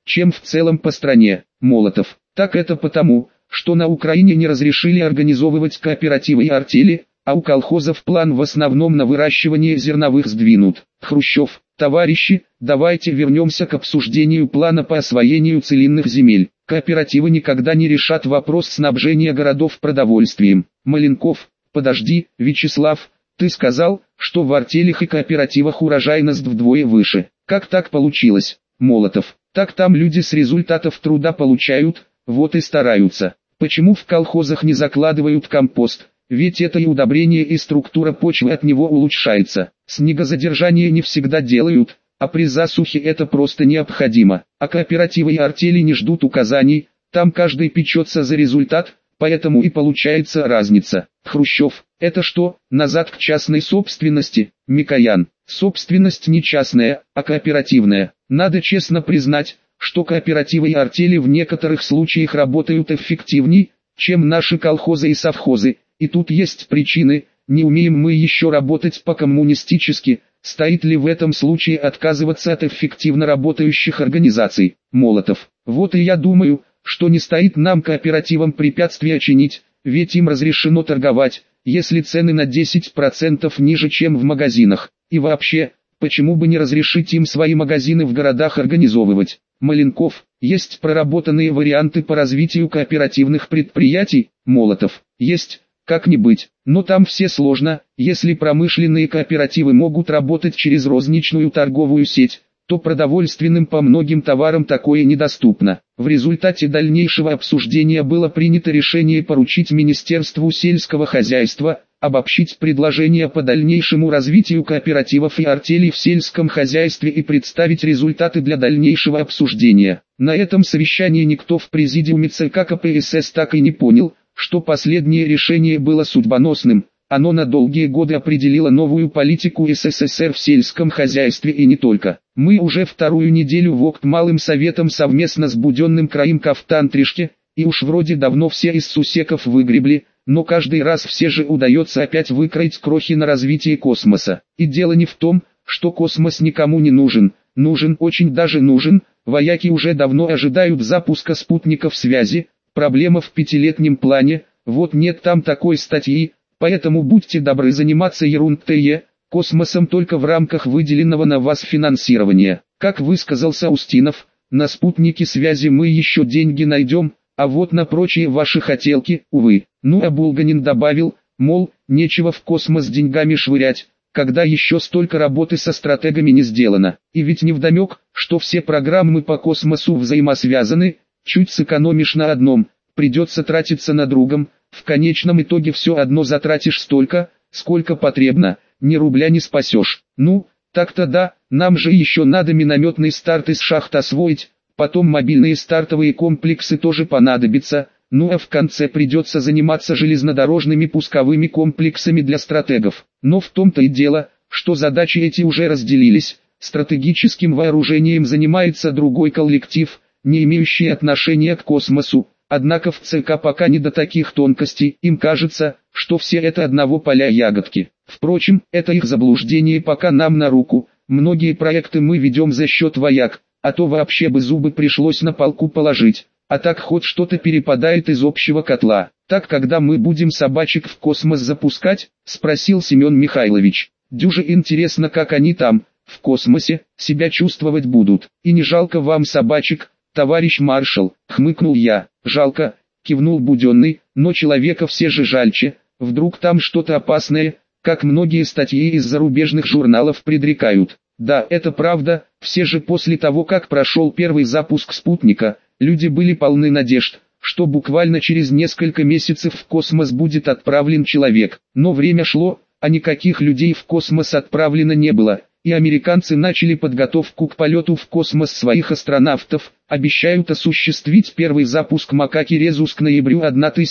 чем в целом по стране. Молотов. Так это потому, что на Украине не разрешили организовывать кооперативы и артели, а у колхозов план в основном на выращивание зерновых сдвинут. Хрущев. Товарищи, давайте вернемся к обсуждению плана по освоению целинных земель. Кооперативы никогда не решат вопрос снабжения городов продовольствием. Маленков. Подожди, Вячеслав, ты сказал, что в артелях и кооперативах урожайность вдвое выше. Как так получилось? Молотов. Так там люди с результатов труда получают, вот и стараются. Почему в колхозах не закладывают компост? Ведь это и удобрение, и структура почвы от него улучшается. Снегозадержание не всегда делают, а при засухе это просто необходимо. А кооперативы и артели не ждут указаний, там каждый печется за результат, поэтому и получается разница. Хрущев. Это что, назад к частной собственности? Микоян. Собственность не частная, а кооперативная. Надо честно признать, что кооперативы и артели в некоторых случаях работают эффективней, чем наши колхозы и совхозы. И тут есть причины, не умеем мы еще работать по-коммунистически, стоит ли в этом случае отказываться от эффективно работающих организаций. Молотов. Вот и я думаю, что не стоит нам кооперативам препятствия чинить, ведь им разрешено торговать, если цены на 10% ниже, чем в магазинах. И вообще, почему бы не разрешить им свои магазины в городах организовывать? Маленков. Есть проработанные варианты по развитию кооперативных предприятий? Молотов. Есть. Как не быть, но там все сложно. Если промышленные кооперативы могут работать через розничную торговую сеть, то продовольственным по многим товарам такое недоступно. В результате дальнейшего обсуждения было принято решение поручить Министерству сельского хозяйства обобщить предложения по дальнейшему развитию кооперативов и артелей в сельском хозяйстве и представить результаты для дальнейшего обсуждения. На этом совещании никто в президиуме ЦК КПСС так и не понял, что последнее решение было судьбоносным, оно на долгие годы определило новую политику СССР в сельском хозяйстве и не только. Мы уже вторую неделю ВОК малым советом совместно с Буденным краем Кафтантришке, и уж вроде давно все из сусеков выгребли, но каждый раз все же удается опять выкроить крохи на развитие космоса. И дело не в том, что космос никому не нужен, нужен, очень даже нужен, вояки уже давно ожидают запуска спутников связи. Проблема в пятилетнем плане, вот нет там такой статьи, поэтому будьте добры заниматься ерундой, космосом только в рамках выделенного на вас финансирования. Как высказался Устинов, на спутники связи мы еще деньги найдем, а вот на прочие ваши хотелки, увы. Ну а Булганин добавил, мол, нечего в космос деньгами швырять, когда еще столько работы со стратегами не сделано. И ведь невдомек, что все программы по космосу взаимосвязаны. Чуть сэкономишь на одном, придется тратиться на другом, в конечном итоге все одно затратишь столько, сколько потребно, ни рубля не спасешь. Ну, так-то да, нам же еще надо минометный старт из шахт освоить, потом мобильные стартовые комплексы тоже понадобятся, ну а в конце придется заниматься железнодорожными пусковыми комплексами для стратегов. Но в том-то и дело, что задачи эти уже разделились, стратегическим вооружением занимается другой коллектив, не имеющие отношения к космосу, однако в ЦК пока не до таких тонкостей, им кажется, что все это одного поля ягодки. Впрочем, это их заблуждение пока нам на руку, многие проекты мы ведем за счет вояк, а то вообще бы зубы пришлось на полку положить, а так хоть что-то перепадает из общего котла. Так когда мы будем собачек в космос запускать, спросил Семен Михайлович. Дюже интересно, как они там, в космосе, себя чувствовать будут, и не жалко вам собачек, товарищ маршал, хмыкнул я. Жалко, кивнул Буденный, но человека все же жальче, вдруг там что-то опасное, как многие статьи из зарубежных журналов предрекают. Да, это правда, все же после того, как прошел первый запуск спутника, люди были полны надежд, что буквально через несколько месяцев в космос будет отправлен человек. Но время шло, а никаких людей в космос отправлено не было. И американцы начали подготовку к полету в космос своих астронавтов, обещают осуществить первый запуск макаки Резус к ноябрю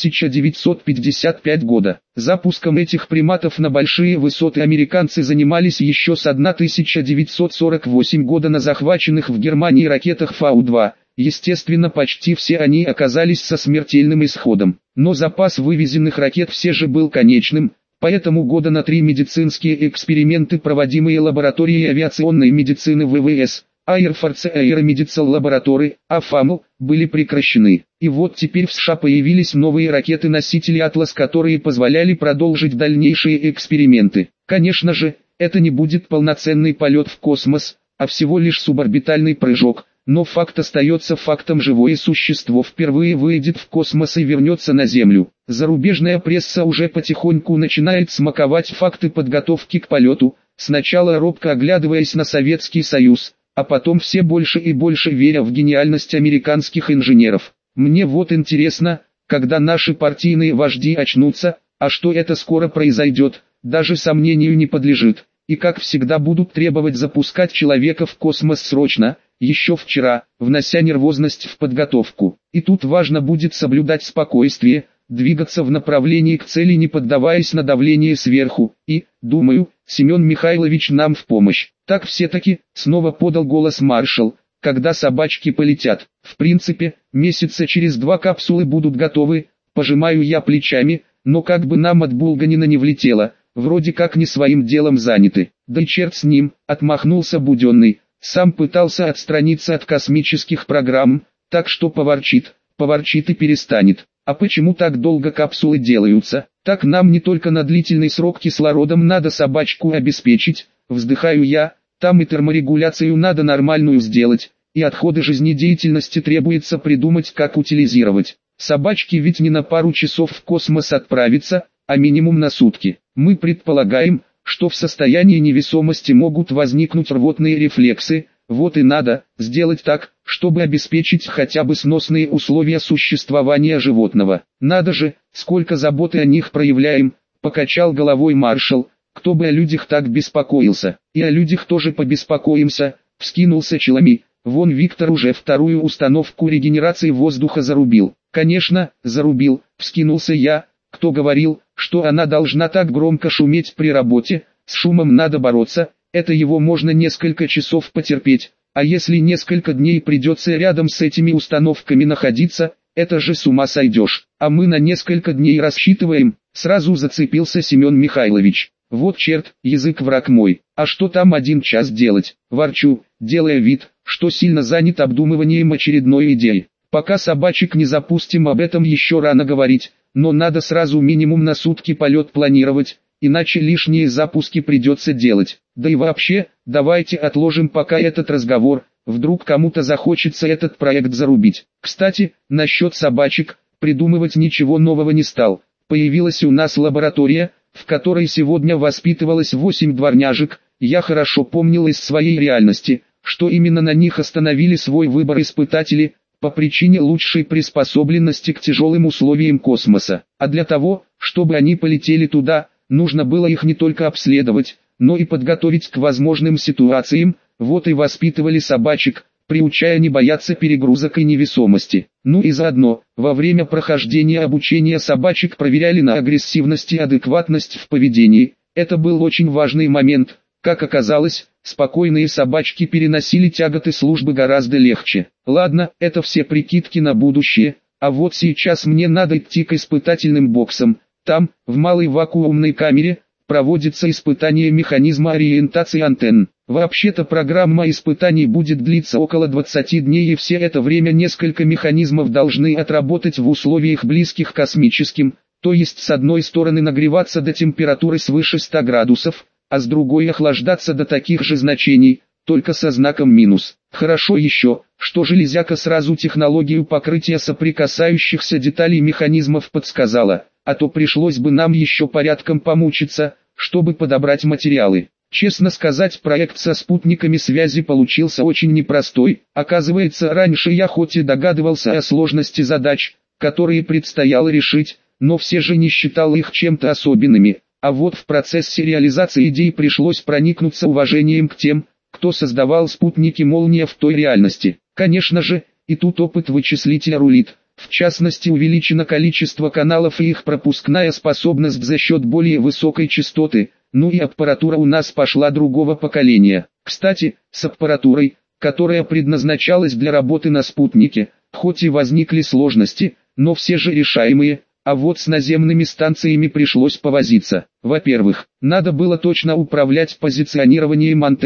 1955 года. Запуском этих приматов на большие высоты американцы занимались еще с 1948 года на захваченных в Германии ракетах Фау-2. Естественно, почти все они оказались со смертельным исходом. Но запас вывезенных ракет все же был конечным. Поэтому года на 3 медицинские эксперименты, проводимые лабораторией авиационной медицины ВВС, Air Force Aeromedical Laboratory, AFAML, были прекращены. И вот теперь в США появились новые ракеты-носители «Атлас», которые позволяли продолжить дальнейшие эксперименты. Конечно же, это не будет полноценный полет в космос, а всего лишь суборбитальный прыжок. Но факт остается фактом: живое существо впервые выйдет в космос и вернется на Землю. Зарубежная пресса уже потихоньку начинает смаковать факты подготовки к полету, сначала робко оглядываясь на Советский Союз, а потом все больше и больше веря в гениальность американских инженеров. Мне вот интересно, когда наши партийные вожди очнутся, а что это скоро произойдет, даже сомнению не подлежит, и как всегда будут требовать запускать человека в космос срочно, еще вчера, внося нервозность в подготовку. И тут важно будет соблюдать спокойствие, двигаться в направлении к цели, не поддаваясь на давление сверху, и, думаю, Семен Михайлович нам в помощь. Так все-таки, снова подал голос маршал, когда собачки полетят. В принципе, месяца через 2 капсулы будут готовы, пожимаю я плечами, но как бы нам от Булганина не влетело, вроде как не своим делом заняты. Да и черт с ним, отмахнулся Буденный. Сам пытался отстраниться от космических программ, так что поворчит и перестанет. А почему так долго капсулы делаются? Так нам не только на длительный срок кислородом надо собачку обеспечить, вздыхаю я, там и терморегуляцию надо нормальную сделать, и отходы жизнедеятельности требуется придумать, как утилизировать. Собачки ведь не на пару часов в космос отправятся, а минимум на сутки. Мы предполагаем, что в состоянии невесомости могут возникнуть рвотные рефлексы, вот и надо сделать так, чтобы обеспечить хотя бы сносные условия существования животного. Надо же, сколько заботы о них проявляем, покачал головой маршал, кто бы о людях так беспокоился. И о людях тоже побеспокоимся, вскинулся Челами, вон Виктор уже 2-ю установку регенерации воздуха зарубил. Конечно, зарубил, вскинулся я, кто говорил, что она должна так громко шуметь при работе, с шумом надо бороться, это его можно несколько часов потерпеть, а если несколько дней придется рядом с этими установками находиться, это же с ума сойдешь, а мы на несколько дней рассчитываем, сразу зацепился Семен Михайлович. Вот черт, язык враг мой, а что там 1 час делать, ворчу, делая вид, что сильно занят обдумыванием очередной идеи. Пока собачек не запустим, об этом еще рано говорить, но надо сразу минимум на сутки полет планировать, иначе лишние запуски придется делать. Да и вообще, давайте отложим пока этот разговор, вдруг кому-то захочется этот проект зарубить. Кстати, насчет собачек, придумывать ничего нового не стал. Появилась у нас лаборатория, в которой сегодня воспитывалось 8 дворняжек. Я хорошо помнил из своей реальности, что именно на них остановили свой выбор испытатели, по причине лучшей приспособленности к тяжелым условиям космоса. А для того, чтобы они полетели туда, нужно было их не только обследовать, но и подготовить к возможным ситуациям, вот и воспитывали собачек, приучая не бояться перегрузок и невесомости. Ну и заодно, во время прохождения обучения собачек проверяли на агрессивность и адекватность в поведении. Это был очень важный момент. Как оказалось, спокойные собачки переносили тяготы службы гораздо легче. Ладно, это все прикидки на будущее, а вот сейчас мне надо идти к испытательным боксам. Там, в малой вакуумной камере, проводится испытание механизма ориентации антенн. Вообще-то программа испытаний будет длиться около 20 дней, и все это время несколько механизмов должны отработать в условиях близких к космическим, то есть с одной стороны нагреваться до температуры свыше 100 градусов, а с другой охлаждаться до таких же значений, только со знаком минус. Хорошо еще, что железяка сразу технологию покрытия соприкасающихся деталей механизмов подсказала, а то пришлось бы нам еще порядком помучиться, чтобы подобрать материалы. Честно сказать, проект со спутниками связи получился очень непростой. Оказывается, раньше я хоть и догадывался о сложности задач, которые предстояло решить, но все же не считал их чем-то особенными. А вот в процессе реализации идей пришлось проникнуться уважением к тем, кто создавал спутники «Молния» в той реальности. Конечно же, и тут опыт вычислителя рулит. В частности, увеличено количество каналов и их пропускная способность за счет более высокой частоты, ну и аппаратура у нас пошла другого поколения. Кстати, с аппаратурой, которая предназначалась для работы на спутнике, хоть и возникли сложности, но все же решаемые. А вот с наземными станциями пришлось повозиться. Во-первых, надо было точно управлять позиционированием антенн,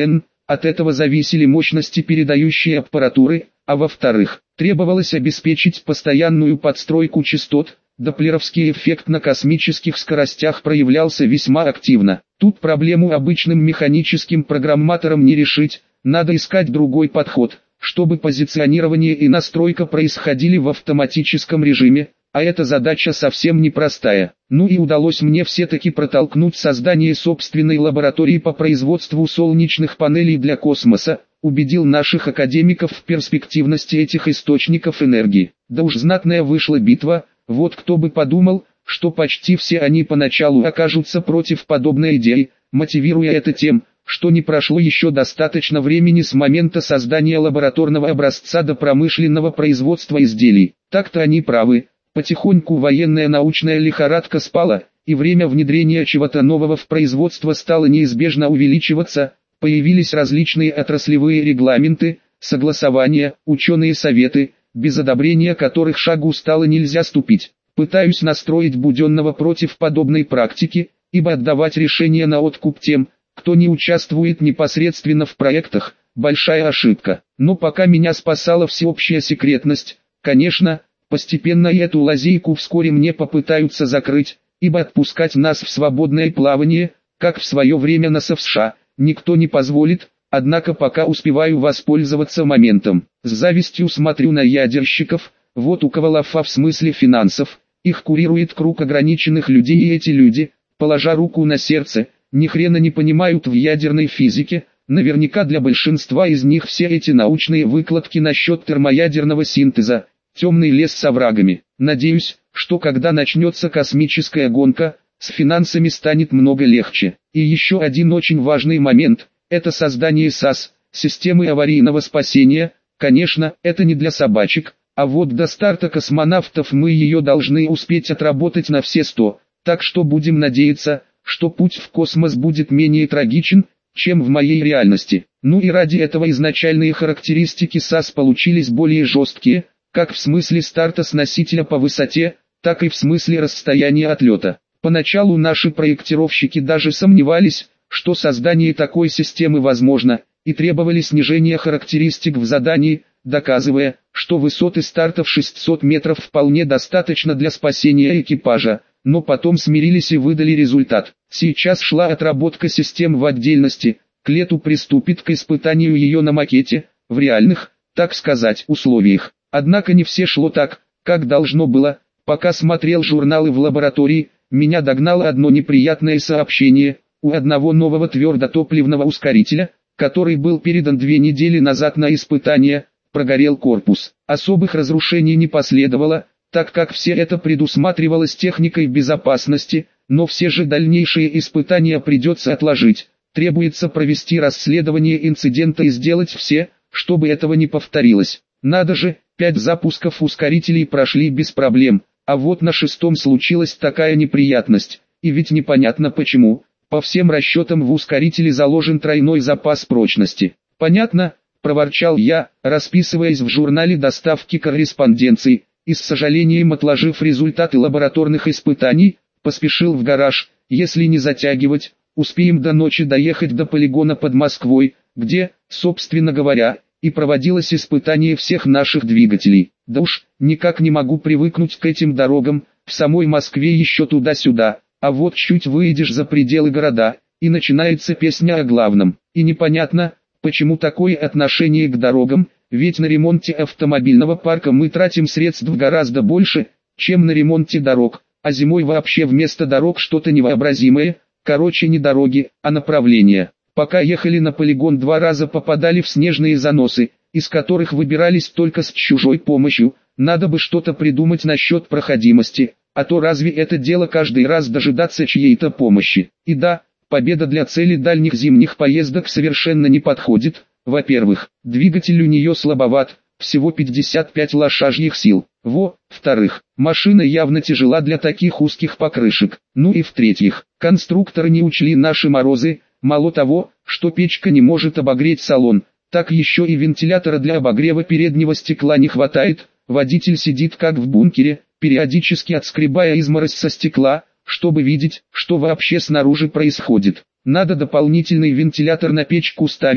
от этого зависели мощности передающей аппаратуры, а во-вторых, требовалось обеспечить постоянную подстройку частот. Доплеровский эффект на космических скоростях проявлялся весьма активно. Тут проблему обычным механическим программатором не решить, надо искать другой подход, чтобы позиционирование и настройка происходили в автоматическом режиме, а эта задача совсем непростая. Ну и удалось мне все-таки протолкнуть создание собственной лаборатории по производству солнечных панелей для космоса, убедил наших академиков в перспективности этих источников энергии. Да уж знатная вышла битва. Вот кто бы подумал, что почти все они поначалу окажутся против подобной идеи, мотивируя это тем, что не прошло еще достаточно времени с момента создания лабораторного образца до промышленного производства изделий. Так-то они правы, потихоньку военная научная лихорадка спала, и время внедрения чего-то нового в производство стало неизбежно увеличиваться, появились различные отраслевые регламенты, согласования, ученые советы, без одобрения которых шагу стало нельзя ступить. Пытаюсь настроить Буденного против подобной практики, ибо отдавать решения на откуп тем, кто не участвует непосредственно в проектах, большая ошибка. Но пока меня спасала всеобщая секретность, конечно, постепенно и эту лазейку вскоре мне попытаются закрыть, ибо отпускать нас в свободное плавание, как в свое время на США, никто не позволит. Однако пока успеваю воспользоваться моментом. С завистью смотрю на ядерщиков, вот у кого лафа в смысле финансов, их курирует круг ограниченных людей, и эти люди, положа руку на сердце, ни хрена не понимают в ядерной физике. Наверняка для большинства из них все эти научные выкладки насчет термоядерного синтеза – темный лес с оврагами. Надеюсь, что когда начнется космическая гонка, с финансами станет много легче. И еще один очень важный момент – это создание САС, системы аварийного спасения. Конечно, это не для собачек, а вот до старта космонавтов мы ее должны успеть отработать на все 100, так что будем надеяться, что путь в космос будет менее трагичен, чем в моей реальности. Ну и ради этого изначальные характеристики САС получились более жесткие, как в смысле старта с носителя по высоте, так и в смысле расстояния отлета. Поначалу наши проектировщики даже сомневались, что создание такой системы возможно, и требовали снижения характеристик в задании, доказывая, что высоты старта в 600 метров вполне достаточно для спасения экипажа, но потом смирились и выдали результат. Сейчас шла отработка систем в отдельности, к лету приступит к испытанию ее на макете, в реальных, так сказать, условиях. Однако не все шло так, как должно было. Пока смотрел журналы в лаборатории, меня догнало одно неприятное сообщение. У одного нового твердотопливного ускорителя, который был передан 2 недели назад на испытание, прогорел корпус. Особых разрушений не последовало, так как все это предусматривалось техникой безопасности, но все же дальнейшие испытания придется отложить. Требуется провести расследование инцидента и сделать все, чтобы этого не повторилось. Надо же, 5 запусков ускорителей прошли без проблем, а вот на 6-м случилась такая неприятность, и ведь непонятно почему. По всем расчетам в ускорителе заложен тройной запас прочности. Понятно, проворчал я, расписываясь в журнале доставки корреспонденций, и с сожалением отложив результаты лабораторных испытаний, поспешил в гараж. Если не затягивать, успеем до ночи доехать до полигона под Москвой, где, собственно говоря, и проводилось испытание всех наших двигателей. Да уж, никак не могу привыкнуть к этим дорогам, в самой Москве еще туда-сюда. А вот чуть выйдешь за пределы города, и начинается песня о главном. И непонятно, почему такое отношение к дорогам, ведь на ремонте автомобильного парка мы тратим средств гораздо больше, чем на ремонте дорог, а зимой вообще вместо дорог что-то невообразимое, короче не дороги, а направления. Пока ехали на полигон 2 раза попадали в снежные заносы, из которых выбирались только с чужой помощью. Надо бы что-то придумать насчет проходимости. А то разве это дело каждый раз дожидаться чьей-то помощи? И да, победа для цели дальних зимних поездок совершенно не подходит. Во-первых, двигатель у нее слабоват, всего 55 лошадьих сил. Во-вторых, машина явно тяжела для таких узких покрышек. Ну и в-третьих, конструкторы не учли наши морозы. Мало того, что печка не может обогреть салон, так еще и вентилятора для обогрева переднего стекла не хватает. Водитель сидит как в бункере, периодически отскребая изморозь со стекла, чтобы видеть, что вообще снаружи происходит. Надо дополнительный вентилятор на печку ставить,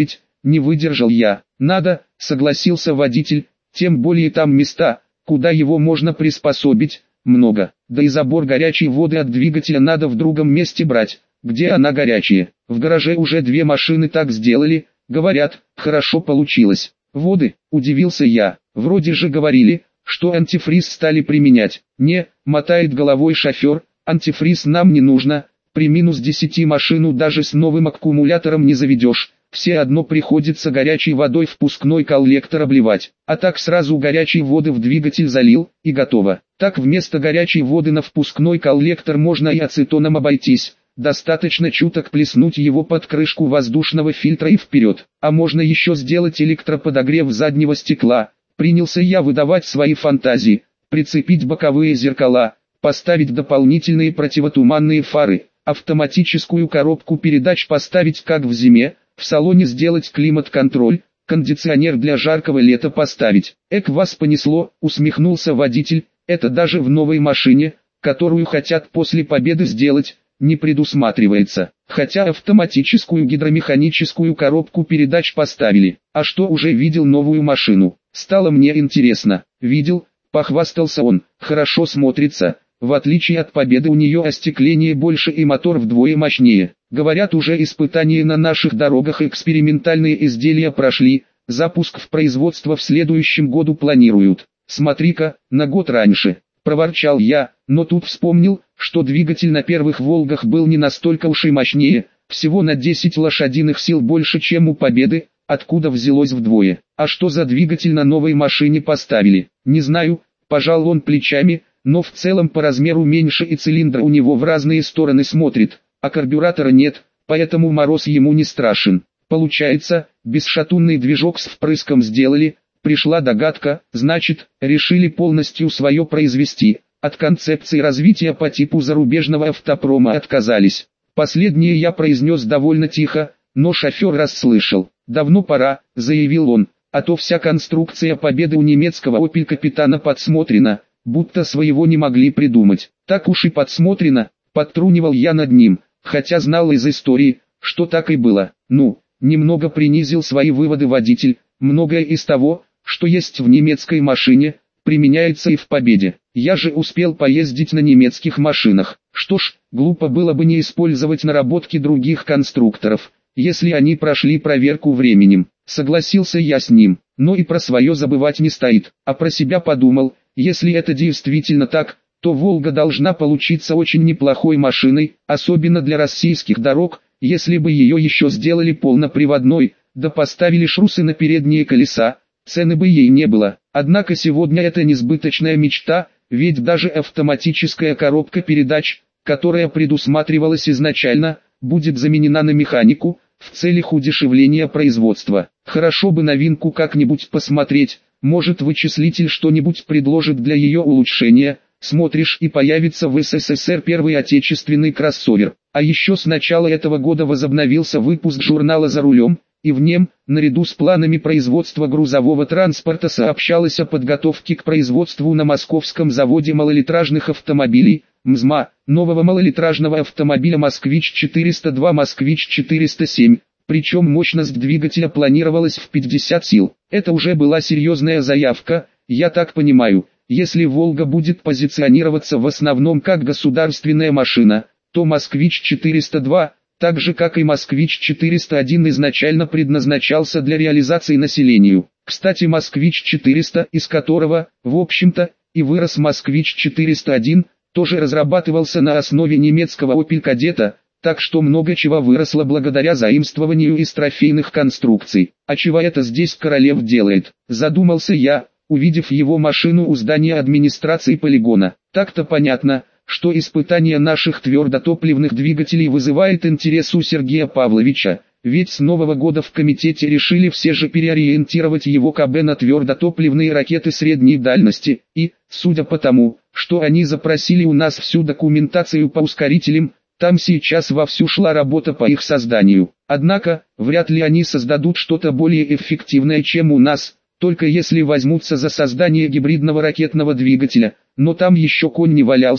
не выдержал я. Надо, согласился водитель, тем более там места, куда его можно приспособить, много. Да и забор горячей воды от двигателя надо в другом месте брать, где она горячая. В гараже уже 2 машины так сделали, говорят, хорошо получилось. Воды, удивился я, вроде же говорили, что антифриз стали применять. Не, мотает головой шофер, антифриз нам не нужно, при минус 10 машину даже с новым аккумулятором не заведешь. Все одно приходится горячей водой впускной коллектор обливать, а так сразу горячей воды в двигатель залил, и готово. Так вместо горячей воды на впускной коллектор можно и ацетоном обойтись, достаточно чуток плеснуть его под крышку воздушного фильтра и вперед. А можно еще сделать электроподогрев заднего стекла. Принялся я выдавать свои фантазии, прицепить боковые зеркала, поставить дополнительные противотуманные фары, автоматическую коробку передач поставить как в зиме, в салоне сделать климат-контроль, кондиционер для жаркого лета поставить. Эк, вас понесло, усмехнулся водитель, это даже в новой машине, которую хотят после победы сделать, не предусматривается. Хотя автоматическую гидромеханическую коробку передач поставили. А что, уже видел новую машину? Стало мне интересно. Видел, похвастался он, хорошо смотрится. В отличие от победы у нее остекление больше и мотор вдвое мощнее. Говорят, уже испытания на наших дорогах и экспериментальные изделия прошли, запуск в производство в следующем году планируют. Смотри-ка, на год раньше, проворчал я, но тут вспомнил, что двигатель на первых «Волгах» был не настолько уж и мощнее, всего на 10 лошадиных сил больше, чем у Победы, откуда взялось вдвое. А что за двигатель на новой машине поставили? Не знаю, пожал он плечами, но в целом по размеру меньше и цилиндр у него в разные стороны смотрит, а карбюратора нет, поэтому мороз ему не страшен. Получается, бесшатунный движок с впрыском сделали, пришла догадка, значит, решили полностью свое произвести, от концепции развития по типу зарубежного автопрома отказались. Последнее я произнес довольно тихо, но шофер расслышал. «Давно пора», — заявил он, — «а то вся конструкция Победы у немецкого Opel Капитана подсмотрена, будто своего не могли придумать». «Так уж и подсмотрено», — подтрунивал я над ним, хотя знал из истории, что так и было. Ну, немного принизил свои выводы водитель, многое из того, что есть в немецкой машине, применяется и в Победе. Я же успел поездить на немецких машинах. Что ж, глупо было бы не использовать наработки других конструкторов, если они прошли проверку временем. Согласился я с ним, но и про свое забывать не стоит. А про себя подумал, если это действительно так, то «Волга» должна получиться очень неплохой машиной, особенно для российских дорог, если бы ее еще сделали полноприводной, да поставили шрусы на передние колеса, цены бы ей не было. Однако сегодня это несбыточная мечта, ведь даже автоматическая коробка передач, которая предусматривалась изначально, будет заменена на механику, в целях удешевления производства. Хорошо бы новинку как-нибудь посмотреть, может вычислитель что-нибудь предложит для ее улучшения. Смотришь, и появится в СССР первый отечественный кроссовер. А еще с начала этого года возобновился выпуск журнала «За рулем», и в нем, наряду с планами производства грузового транспорта, сообщалось о подготовке к производству на московском заводе малолитражных автомобилей, МЗМА, нового малолитражного автомобиля «Москвич-402», «Москвич-407», причем мощность двигателя планировалась в 50 сил. Это уже была серьезная заявка, я так понимаю. Если «Волга» будет позиционироваться в основном как государственная машина, то «Москвич-402», так же как и «Москвич-401», изначально предназначался для реализации населению. Кстати, «Москвич-400», из которого, в общем-то, и вырос «Москвич-401», тоже разрабатывался на основе немецкого Opel Kadett, так что много чего выросло благодаря заимствованию из трофейных конструкций. А чего это здесь Королев делает? Задумался я, увидев его машину у здания администрации полигона. Так-то понятно, что испытание наших твердотопливных двигателей вызывает интерес у Сергея Павловича, ведь с нового года в комитете решили все же переориентировать его КБ на твердотопливные ракеты средней дальности, и, судя по тому, что они запросили у нас всю документацию по ускорителям, там сейчас вовсю шла работа по их созданию. Однако, вряд ли они создадут что-то более эффективное, чем у нас, только если возьмутся за создание гибридного ракетного двигателя, но там еще конь не валялся,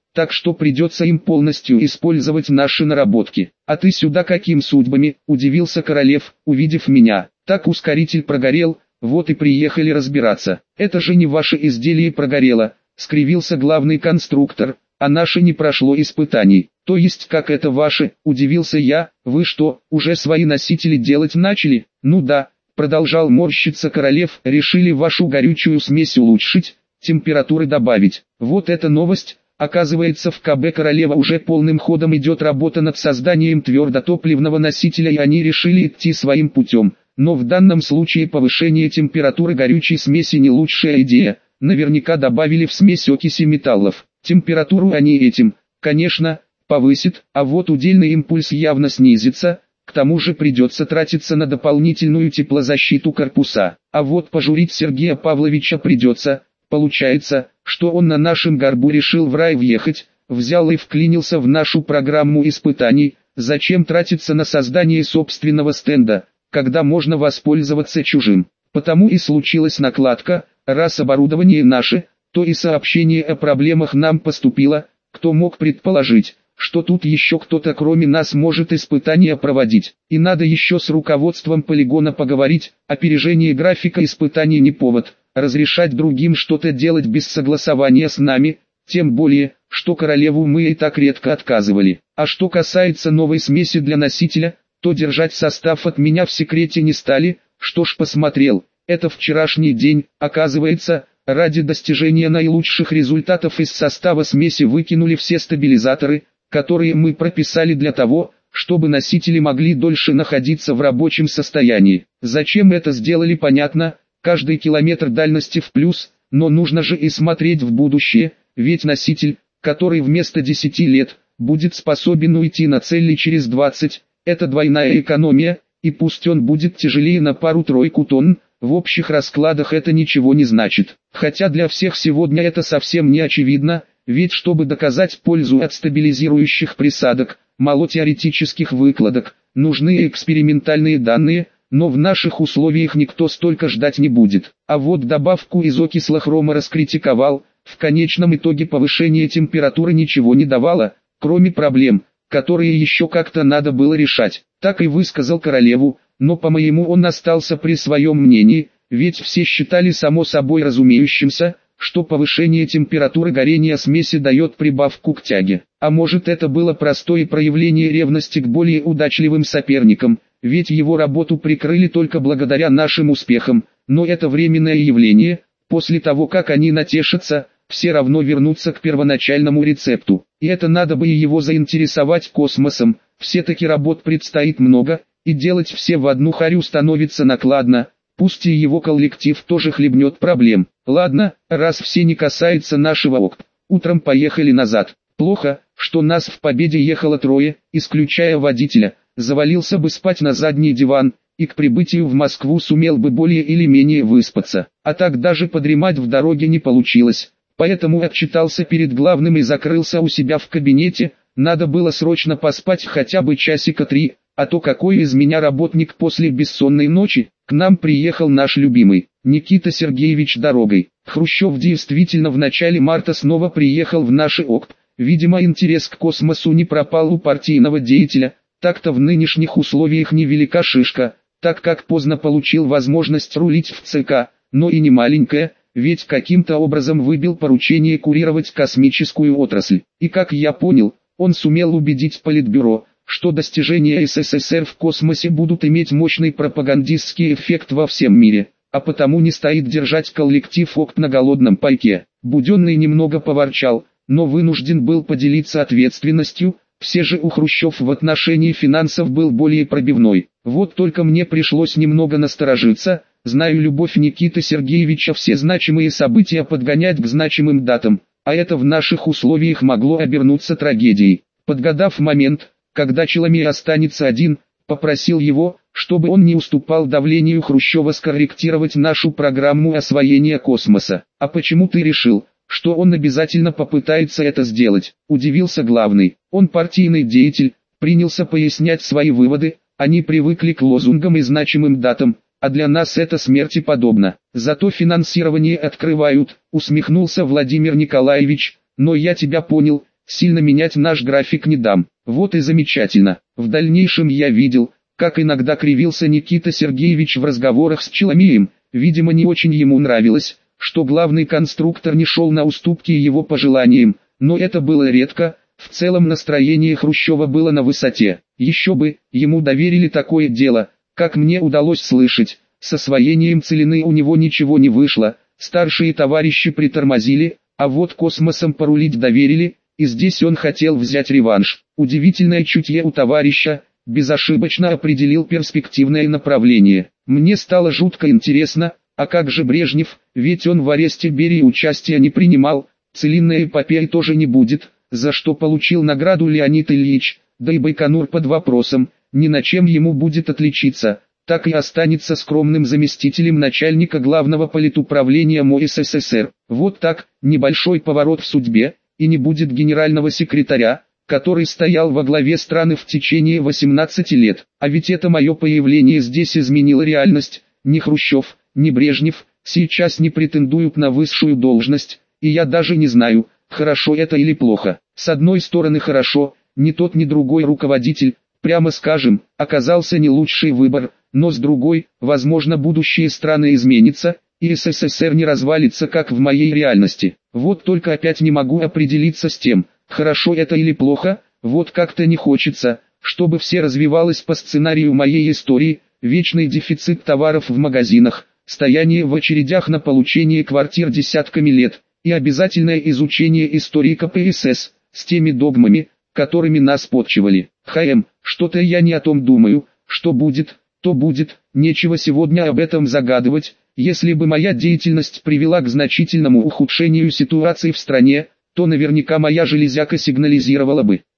так что придется им полностью использовать наши наработки. А ты сюда каким судьбами, удивился Королев, увидев меня. Так ускоритель прогорел, вот и приехали разбираться. Это же не ваше изделие прогорело, скривился главный конструктор, а наше не прошло испытаний. То есть как это ваше, удивился я, вы что, уже свои носители делать начали? Ну да, продолжал морщиться Королев, решили вашу горючую смесь улучшить, температуры добавить. Вот эта новость, оказывается в КБ Королева уже полным ходом идет работа над созданием твердотопливного носителя и они решили идти своим путем. Но в данном случае повышение температуры горючей смеси не лучшая идея, наверняка добавили в смесь окиси металлов. Температуру они этим, конечно, повысит, а вот удельный импульс явно снизится, к тому же придется тратиться на дополнительную теплозащиту корпуса. А вот пожурить Сергея Павловича придется, получается, что он на нашем горбу решил в рай въехать, взял и вклинился в нашу программу испытаний, зачем тратиться на создание собственного стенда, когда можно воспользоваться чужим. Потому и случилась накладка, раз оборудование наше, то и сообщение о проблемах нам поступило, кто мог предположить, что тут еще кто-то кроме нас может испытания проводить. И надо еще с руководством полигона поговорить, опережение графика испытаний не повод, разрешать другим что-то делать без согласования с нами, тем более, что Королеву мы и так редко отказывали. А что касается новой смеси для носителя, то держать состав от меня в секрете не стали, что ж посмотрел, это вчерашний день, оказывается, ради достижения наилучших результатов из состава смеси выкинули все стабилизаторы, которые мы прописали для того, чтобы носители могли дольше находиться в рабочем состоянии. Зачем это сделали понятно, каждый километр дальности в плюс, но нужно же и смотреть в будущее, ведь носитель, который вместо 10 лет, будет способен уйти на цели через 20, это двойная экономия, и пусть он будет тяжелее на пару-тройку тонн, в общих раскладах это ничего не значит. Хотя для всех сегодня это совсем не очевидно, ведь чтобы доказать пользу от стабилизирующих присадок, мало теоретических выкладок, нужны экспериментальные данные, но в наших условиях никто столько ждать не будет. А вот добавку изокисла хрома раскритиковал, в конечном итоге повышение температуры ничего не давало, кроме проблем, которые еще как-то надо было решать. Так и высказал Королеву, но по-моему он остался при своем мнении, ведь все считали само собой разумеющимся, что повышение температуры горения смеси дает прибавку к тяге. А может это было простое проявление ревности к более удачливым соперникам, ведь его работу прикрыли только благодаря нашим успехам, но это временное явление, после того как они натешатся, все равно вернутся к первоначальному рецепту. И это надо бы и его заинтересовать космосом, все-таки работ предстоит много, и делать все в одну харю становится накладно, пусть и его коллектив тоже хлебнет проблем. Ладно, раз все не касается нашего ОКП, утром поехали назад. Плохо, что нас в Победе ехало трое, исключая водителя, завалился бы спать на задний диван, и к прибытию в Москву сумел бы более или менее выспаться. А так даже подремать в дороге не получилось, поэтому отчитался перед главным и закрылся у себя в кабинете, надо было срочно поспать хотя бы часика 3, а то какой из меня работник после бессонной ночи. К нам приехал наш любимый Никита Сергеевич дорогой. Хрущев действительно в начале марта снова приехал в наши ОКП. Видимо, интерес к космосу не пропал у партийного деятеля, так-то в нынешних условиях невелика шишка, так как поздно получил возможность рулить в ЦК, но и не маленькая, ведь каким-то образом выбил поручение курировать космическую отрасль. И как я понял, он сумел убедить Политбюро, что достижения СССР в космосе будут иметь мощный пропагандистский эффект во всем мире, а потому не стоит держать коллектив ОКП на голодном пайке. Буденный немного поворчал, но вынужден был поделиться ответственностью, все же у Хрущев в отношении финансов был более пробивной. Вот только мне пришлось немного насторожиться, знаю любовь Никиты Сергеевича все значимые события подгонять к значимым датам, а это в наших условиях могло обернуться трагедией. Подгадав момент, когда Челомей останется один, попросил его, чтобы он не уступал давлению Хрущева скорректировать нашу программу освоения космоса. А почему ты решил, что он обязательно попытается это сделать? Удивился главный. Он партийный деятель, принялся пояснять свои выводы, они привыкли к лозунгам и значимым датам, а для нас это смерти подобно. Зато финансирование открывают, усмехнулся Владимир Николаевич, но я тебя понял, сильно менять наш график не дам. Вот и замечательно. В дальнейшем я видел, как иногда кривился Никита Сергеевич в разговорах с Челомеем. Видимо, не очень ему нравилось, что главный конструктор не шел на уступки его пожеланиям, но это было редко. В целом настроение Хрущева было на высоте. Еще бы, ему доверили такое дело, как мне удалось слышать. С освоением целины у него ничего не вышло, старшие товарищи притормозили, а вот космосом порулить доверили, и здесь он хотел взять реванш. Удивительное чутье у товарища, безошибочно определил перспективное направление. Мне стало жутко интересно, а как же Брежнев, ведь он в аресте Берии участия не принимал, целинной эпопеи тоже не будет, за что получил награду Леонид Ильич, да и Байконур под вопросом, ни на чем ему будет отличиться, так и останется скромным заместителем начальника главного политуправления МО СССР. Вот так, небольшой поворот в судьбе, и не будет генерального секретаря, который стоял во главе страны в течение 18 лет. А ведь это мое появление здесь изменило реальность. Ни Хрущев, ни Брежнев сейчас не претендуют на высшую должность, и я даже не знаю, хорошо это или плохо. С одной стороны хорошо, ни тот ни другой руководитель, прямо скажем, оказался не лучший выбор, но с другой, возможно будущее страны изменится, и СССР не развалится как в моей реальности. Вот только опять не могу определиться с тем, хорошо это или плохо, вот как-то не хочется, чтобы все развивалось по сценарию моей истории, вечный дефицит товаров в магазинах, стояние в очередях на получение квартир десятками лет, и обязательное изучение истории КПСС, с теми догмами, которыми нас подчивали. Что-то я не о том думаю, что будет, то будет, нечего сегодня об этом загадывать. Если бы моя деятельность привела к значительному ухудшению ситуации в стране, то наверняка моя железяка сигнализировала бы.